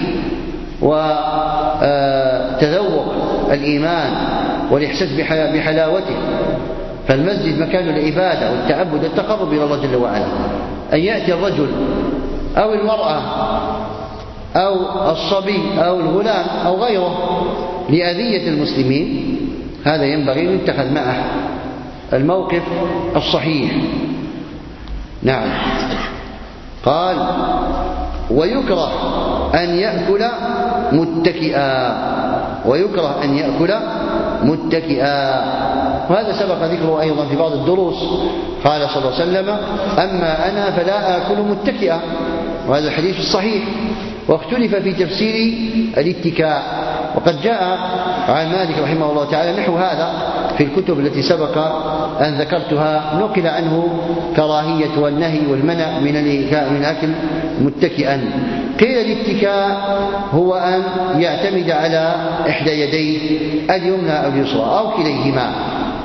وتذوق الإيمان والإحساس بحلاوته. فالمسجد مكان العبادة والتعبد والتقرب إلى الله جل وعلا. أن يأتي الرجل أو المرأة أو الصبي أو الغلام أو غيره لأذية المسلمين، هذا ينبغي أن يتخذ معه الموقف الصحيح. نعم. قال: ويكره أن يأكل متكئا، ويكره أن يأكل متكئا. وهذا سبق ذكره أيضا في بعض الدروس. قال صلى الله عليه وسلم: أما أنا فلا آكل متكئا، وهذا الحديث الصحيح. واختلف في تفسير الاتكاء، وقد جاء عن مالك رحمه الله تعالى نحو هذا في الكتب التي سبق أن ذكرتها. نقل عنه كراهية والنهي والمنع من الأكل متكئا. قيل الاتكاء هو أن يعتمد على إحدى يديه اليمنى أو اليسرى أو كليهما.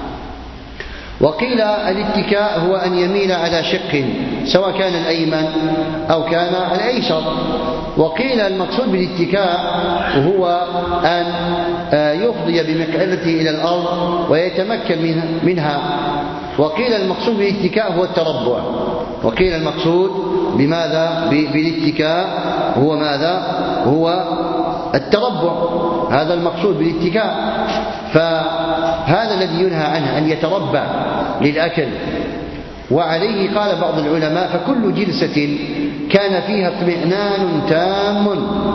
وقيل الاتكاء هو أن يميل على شق سواء كان الأيمن أو كان الأيسر. وقيل المقصود بالاتكاء هو أن يفضي بمقعدته إلى الأرض ويتمكن منها. وقيل المقصود بالاتكاء هو التربع. وقيل المقصود بماذا بالاتكاء هو ماذا هو التربع. هذا المقصود بالاتكاء. فهذا الذي ينهى عنه أن يتربع للأكل. وعليه قال بعض العلماء: فكل جلسة كان فيها اطمئنان تام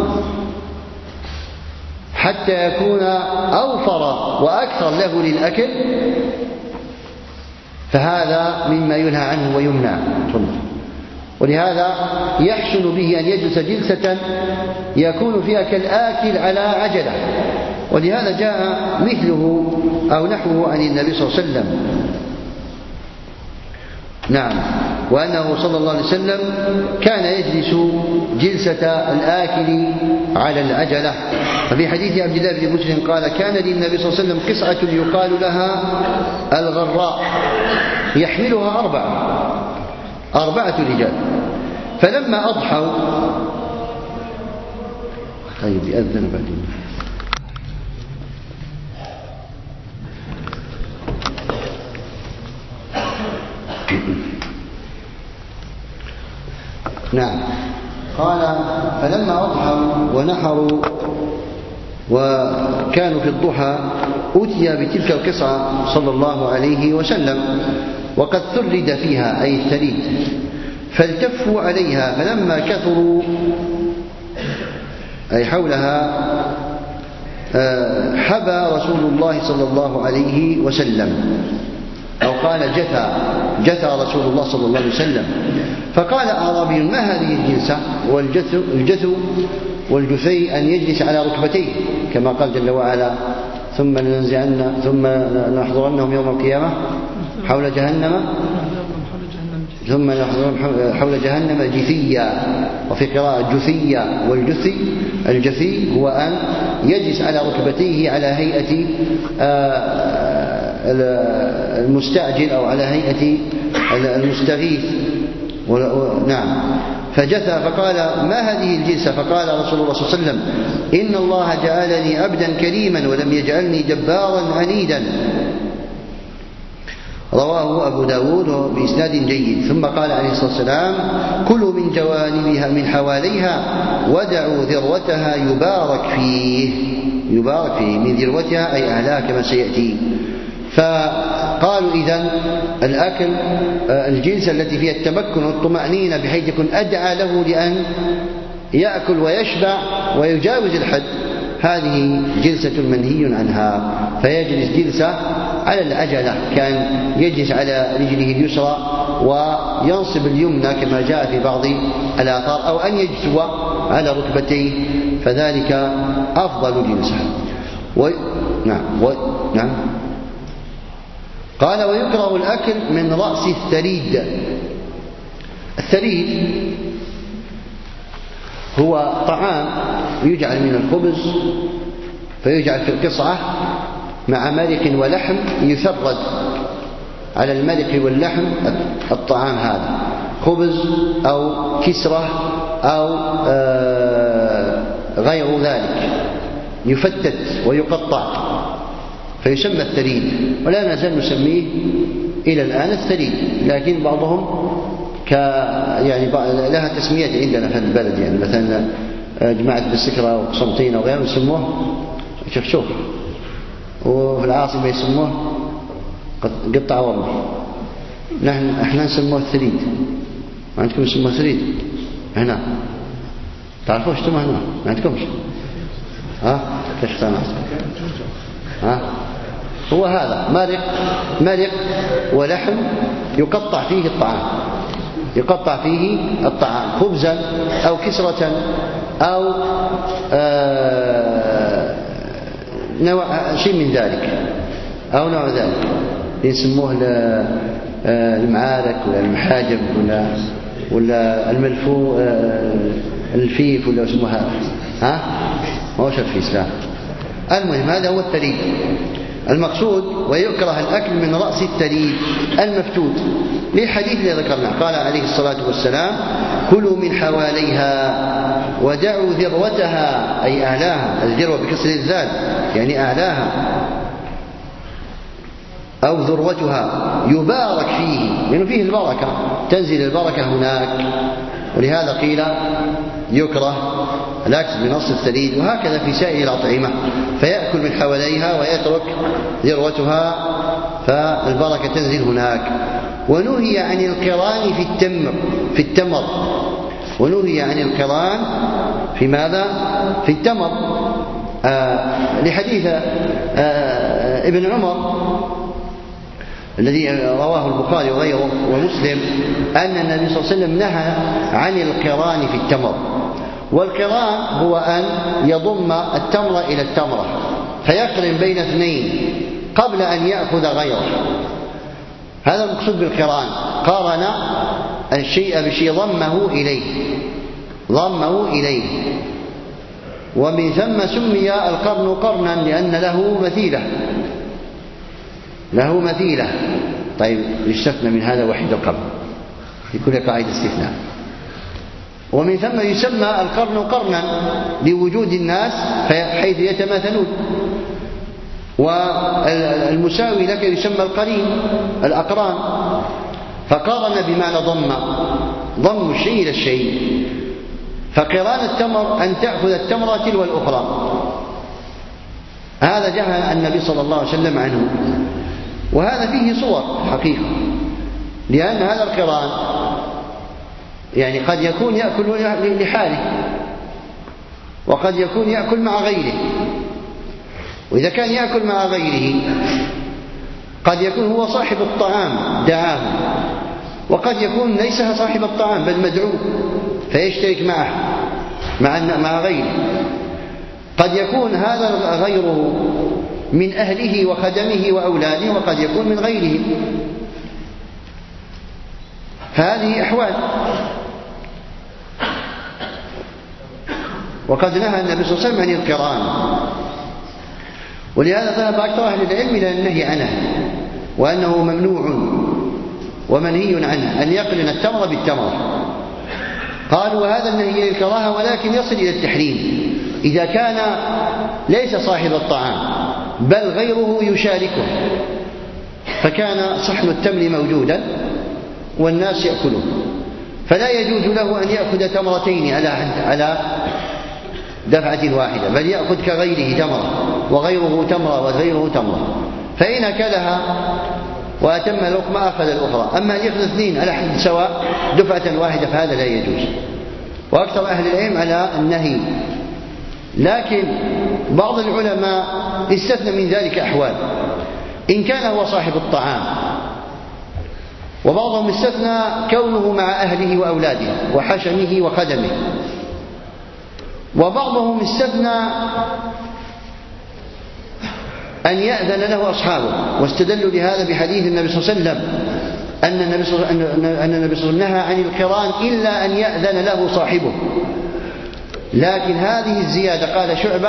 حتى يكون أوفر وأكثر له للأكل فهذا مما ينهى عنه ويمنع. ولهذا يحسن به أن يجلس جلسة يكون فيها كالآكل على عجلة. ولهذا جاء مثله أو نحوه عن النبي صلى الله عليه وسلم. نعم. وأنه صلى الله عليه وسلم كان يجلس جلسة الآكل على العجلة. ففي حديث عبد الله بن مسلم قال: كان للنبي صلى الله عليه وسلم قصعة يقال لها الغراء يحملها أربعة أربعة رجال، فلما أضحوا طيب يأذن بعدين. نعم. قال: فلما أضحوا ونحروا وكانوا في الضحى أتي بتلك القصعة صلى الله عليه وسلم وقد ثرد فيها أي الثريد، فالتفوا عليها، فلما كثروا أي حولها حبى رسول الله صلى الله عليه وسلم، أو قال جثى جثى رسول الله صلى الله عليه وسلم. فقال أعرابي: ما هذه الجلسة؟ والجثو والجثي أن يجلس على ركبتيه كما قال جل وعلا: ثم لننزعن ثم لنحضرنهم يوم القيامة حول جهنم ثم لنحضرنهم حول جهنم جثيا. وفي قراءة جثيا. والجثي الجثي هو أن يجلس على ركبتيه على هيئة المستعجل أو على هيئة المستغيث. نعم. فجثى فقال: ما هذه الجلسة؟ فقال رسول الله صلى الله عليه وسلم: إن الله جعلني عبدا كريما ولم يجعلني جبارا عنيدا. رواه أبو داود بإسناد جيد. ثم قال عليه الصلاة والسلام: كلوا من جوانبها من حواليها ودعوا ذروتها يبارك فيه يبارك فيه من ذروتها أي أهلها كما سيأتي. فقالوا إذن الأكل الجلسة التي فيها التمكن والطمأنينة بحيث يكون أدعى له لأن يأكل ويشبع ويجاوز الحد، هذه جلسة منهي عنها. فيجلس جلسة على العجلة، كان يجلس على رجله اليسرى وينصب اليمنى كما جاء في بعض الآثار، أو أن يجثو على ركبتيه، فذلك أفضل جلسة. و... نعم. و... نعم. قال: ويكره الأكل من رأس الثريد. الثريد هو طعام يجعل من الخبز فيجعل في القصعة مع مرق ولحم، يثرد على المرق واللحم الطعام هذا، خبز أو كسرة أو غير ذلك، يفتت ويقطع فيسمى الثريد. ولا نزال نسميه إلى الآن الثريد، لكن بعضهم ك يعني لها تسميات عندنا في البلد، يعني مثلا جماعة بالسكرة وقسنطينة وغيرهم يسموه شخشوخ، وفي العاصمة يسموه قطع ورم. نحن احنا نسموه الثريد. ما عندكم يسموه ثريد هنا؟ تعرفوش انتم هنا؟ ما عندكمش؟ ها كيف سمعت؟ ها هو هذا مرق مرق ولحم يقطع فيه الطعام، يقطع فيه الطعام خبزا أو كسرة أو آه نوع شيء من ذلك أو نوع ذلك يسموه المعارك ولا المحاجب ولا ولا الملفو الفيف ولا اسمها ها ما هو الفيس لا. المهم هذا هو التريد المقصود. ويكره الأكل من رأس التريد المفتوت للحديث الذي ذكرناه، قال عليه الصلاة والسلام كلوا من حواليها ودعوا ذروتها أي أعلاها، الذروة بكسر الذال يعني أعلاها أو ذروتها يبارك فيه لأنه يعني فيه البركة، تنزل البركة هناك. ولهذا قيل يكره الأكل بنص الثريد، وهكذا في سائر الأطعمة، فيأكل من حواليها ويترك ذروتها فالبركة تنزل هناك. ونهي عن القران في التمر في التمر ونهي عن القران في ماذا؟ في التمر آه لحديث آه ابن عمر الذي رواه البخاري وغيره ومسلم أن النبي صلى الله عليه وسلم نهى عن القران في التمر. والقران هو أن يضم التمر إلى التمرة فيقرن بين اثنين قبل أن يأخذ غيره، هذا المقصود بالقران. قارن الشيء بشيء ضمه إليه ضمه إليه ومن ثم سمي القرن قرنا لأن له مثيلة له مثيلة. طيب يستثنى من هذا وحيد القرن في كل قاعدة استثناء. ومن ثم يسمى القرن قرنا لوجود الناس حيث يتماثلون، والمساوي لك يسمى القرين الأقران. فقارن بمعنى ضم ضم الشيء إلى الشيء. فقران التمر أن تأخذ التمرة تلو الأخرى، هذا جهل النبي صلى الله عليه وسلم عنه. وهذا فيه صور حقيقة، لأن هذا القران يعني قد يكون يأكل لحاله وقد يكون يأكل مع غيره. وإذا كان يأكل مع غيره قد يكون هو صاحب الطعام دعاه، وقد يكون ليس صاحب الطعام بل مدعو فيشترك معه مع مع غيره. قد يكون هذا غيره من أهله وخدمه وأولاده، وقد يكون من غيره. هذه أحوال. وقد نهى النبي صلى الله عليه وسلم عن القران، ولهذا ذهب أكثر أهل العلم إلى النهي عنه وأنه ممنوع ومنهي عنه أن يقرن التمر بالتمر. قالوا وهذا النهي للكراهة ولكن يصل إلى التحريم إذا كان ليس صاحب الطعام بل غيره يشاركه، فكان صحن التمر موجودا والناس يأكلون، فلا يجوز له أن يأخذ تمرتين على على دفعة واحدة، بل يأخذ كغيره تمرة وغيره تمرة وغيره تمرة، فإن أكلها وأتم اللقمة أخذ الأخرى. أما أن يأخذ اثنين على حد سواء دفعة واحدة فهذا لا يجوز. وأكثر أهل العلم على النهي، لكن بعض العلماء استثنى من ذلك أحوال إن كان هو صاحب الطعام، وبعضهم استثنى كونه مع أهله وأولاده وحشمه وخدمه، وبعضهم استثنى أن يأذن له أصحابه، واستدلوا لهذا بحديث النبي صلى الله عليه وسلم أن النبي صلى الله عليه وسلم نهى عن القران إلا أن يأذن له صاحبه. لكن هذه الزيادة قال شعبة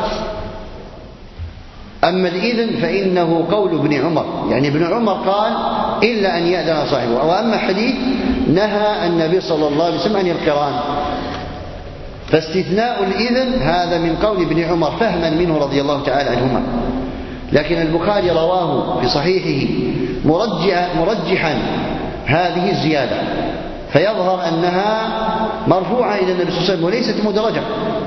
أما الإذن فإنه قول ابن عمر، يعني ابن عمر قال إلا أن يأذن صاحبه. وأما حديث نهى النبي صلى الله عليه وسلم عن القران، فاستثناء الإذن هذا من قول ابن عمر فهما منه رضي الله تعالى عنهما. لكن البخاري رواه في صحيحه مرجح مرجحا هذه الزيادة، فيظهر أنها مرفوعة إلى النبي صلى الله عليه وسلم وليست مدرجة،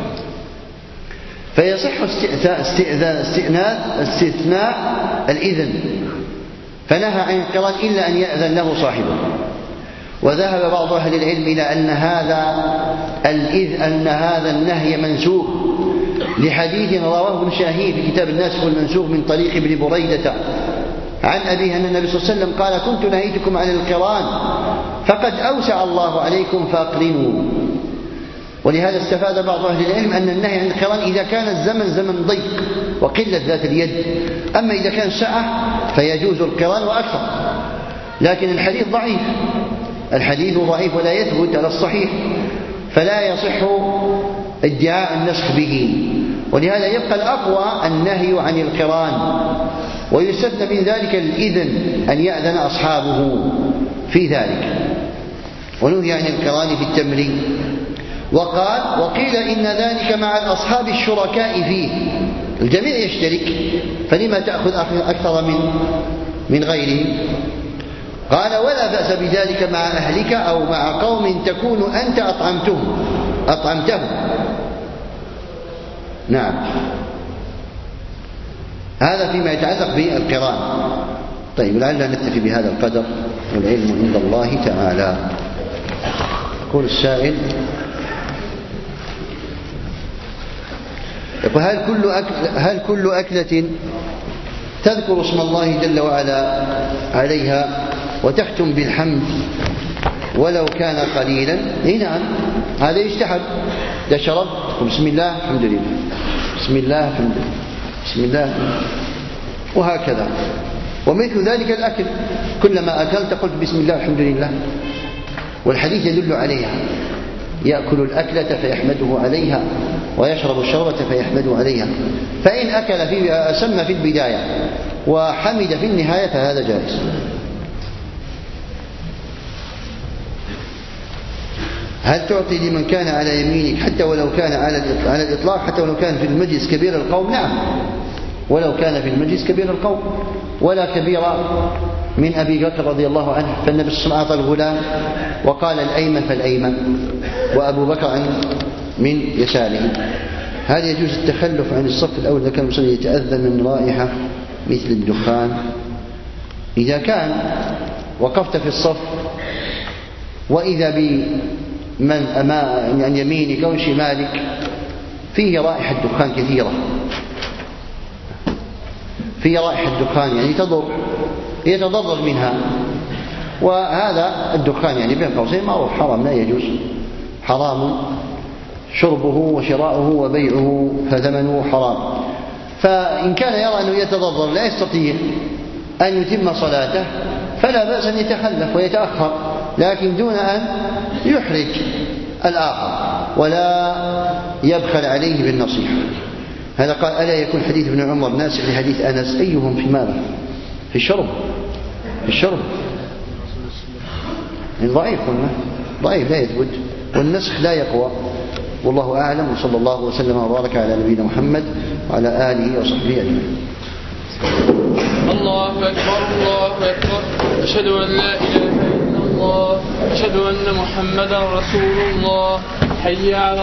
فيصح استئناث استثناء الإذن، فنهى عن القران إلا أن يأذن له صاحبه. وذهب بعض أهل العلم إلى أن هذا الإذ أن هذا النهي منسوخ، لحديث رواه ابن شاهين في كتاب الناسخ والمنسوخ من طريق ابن بريدة عن أبيه أن النبي صلى الله عليه وسلم قال: كنت نهيتكم عن القران فقد أوسع الله عليكم فأقرنوا. ولهذا استفاد بعض أهل العلم أن النهي عن القران إذا كان الزمن زمن ضيق وقلة ذات اليد، أما إذا كان سعة فيجوز القران وأكثر. لكن الحديث ضعيف، الحديث ضعيف ولا يثبت على الصحيح، فلا يصح ادعاء النسخ به، ولهذا يبقى الأقوى النهي عن القران، ويستثنى من ذلك الإذن أن يأذن أصحابه في ذلك. ونهي عن القران في التمرين. وقال: وقيل إن ذلك مع الأصحاب الشركاء فيه، الجميع يشترك، فلما تأخذ أكثر من من غيره؟ قال: ولا بأس بذلك مع أهلك أو مع قوم تكون أنت أطعمتهم أطعمتهم نعم. هذا فيما يتعلق بالقران. طيب، لعلنا نكتفي بهذا القدر، والعلم عند الله تعالى. يقول السائل: هل كل أكل هل كل أكلة تذكر اسم الله جل وعلا عليها وتختم بالحمد ولو كان قليلا؟ اي نعم، هذا يستحب. إذا شربت تقول بسم الله الحمد لله، بسم الله الحمد لله، بسم الله، وهكذا. ومثل ذلك الأكل، كلما أكلت قلت بسم الله الحمد لله، والحديث يدل عليها: يأكل الأكلة فيحمده عليها ويشرب الشربة فيحمده عليها. فإن أكل في سمى في البداية وحمد في النهاية فهذا جائز. هل تعطي لمن كان على يمينك حتى ولو كان على الإطلاق، حتى ولو كان في المجلس كبير القوم؟ نعم، ولو كان في المجلس كبير القوم، ولا كبير من أبي بكر رضي الله عنه، فالنبي صلى الله عليه وسلم أعطى الغلام وقال: الأيمن فالأيمن، وأبو بكر عن من يساره. هل يجوز التخلف عن الصف الأول إذا كان المصلي يتأذى من رائحة مثل الدخان؟ إذا كان وقفت في الصف وإذا بمن أمام عن يمينك أو شمالك فيه رائحة دخان كثيرة، فيه رائحة دخان يعني تضر، يتضرر منها، وهذا الدخان يعني بين قوسين معروف حرام، لا يجوز، حرام شربه وشراؤه وبيعه، فثمنه حرام. فإن كان يرى أنه يتضرر لا يستطيع أن يتم صلاته فلا بأس أن يتخلف ويتأخر، لكن دون أن يحرج الآخر ولا يبخل عليه بالنصيحة. هذا قال: ألا يكون حديث ابن عمر ناسخ لحديث أنس؟ أيهم في ماذا؟ في الشرب، في الشرب ضعيف، ضعيف لا يثبت، والنسخ لا يقوى. والله أعلم، وصلى الله وسلم وبارك على نبينا محمد وعلى آله وصحبه أجمعين. الله أكبر، الله أكبر، أشهد أن لا إله إلا الله، أشهد أن محمدا رسول الله، حي على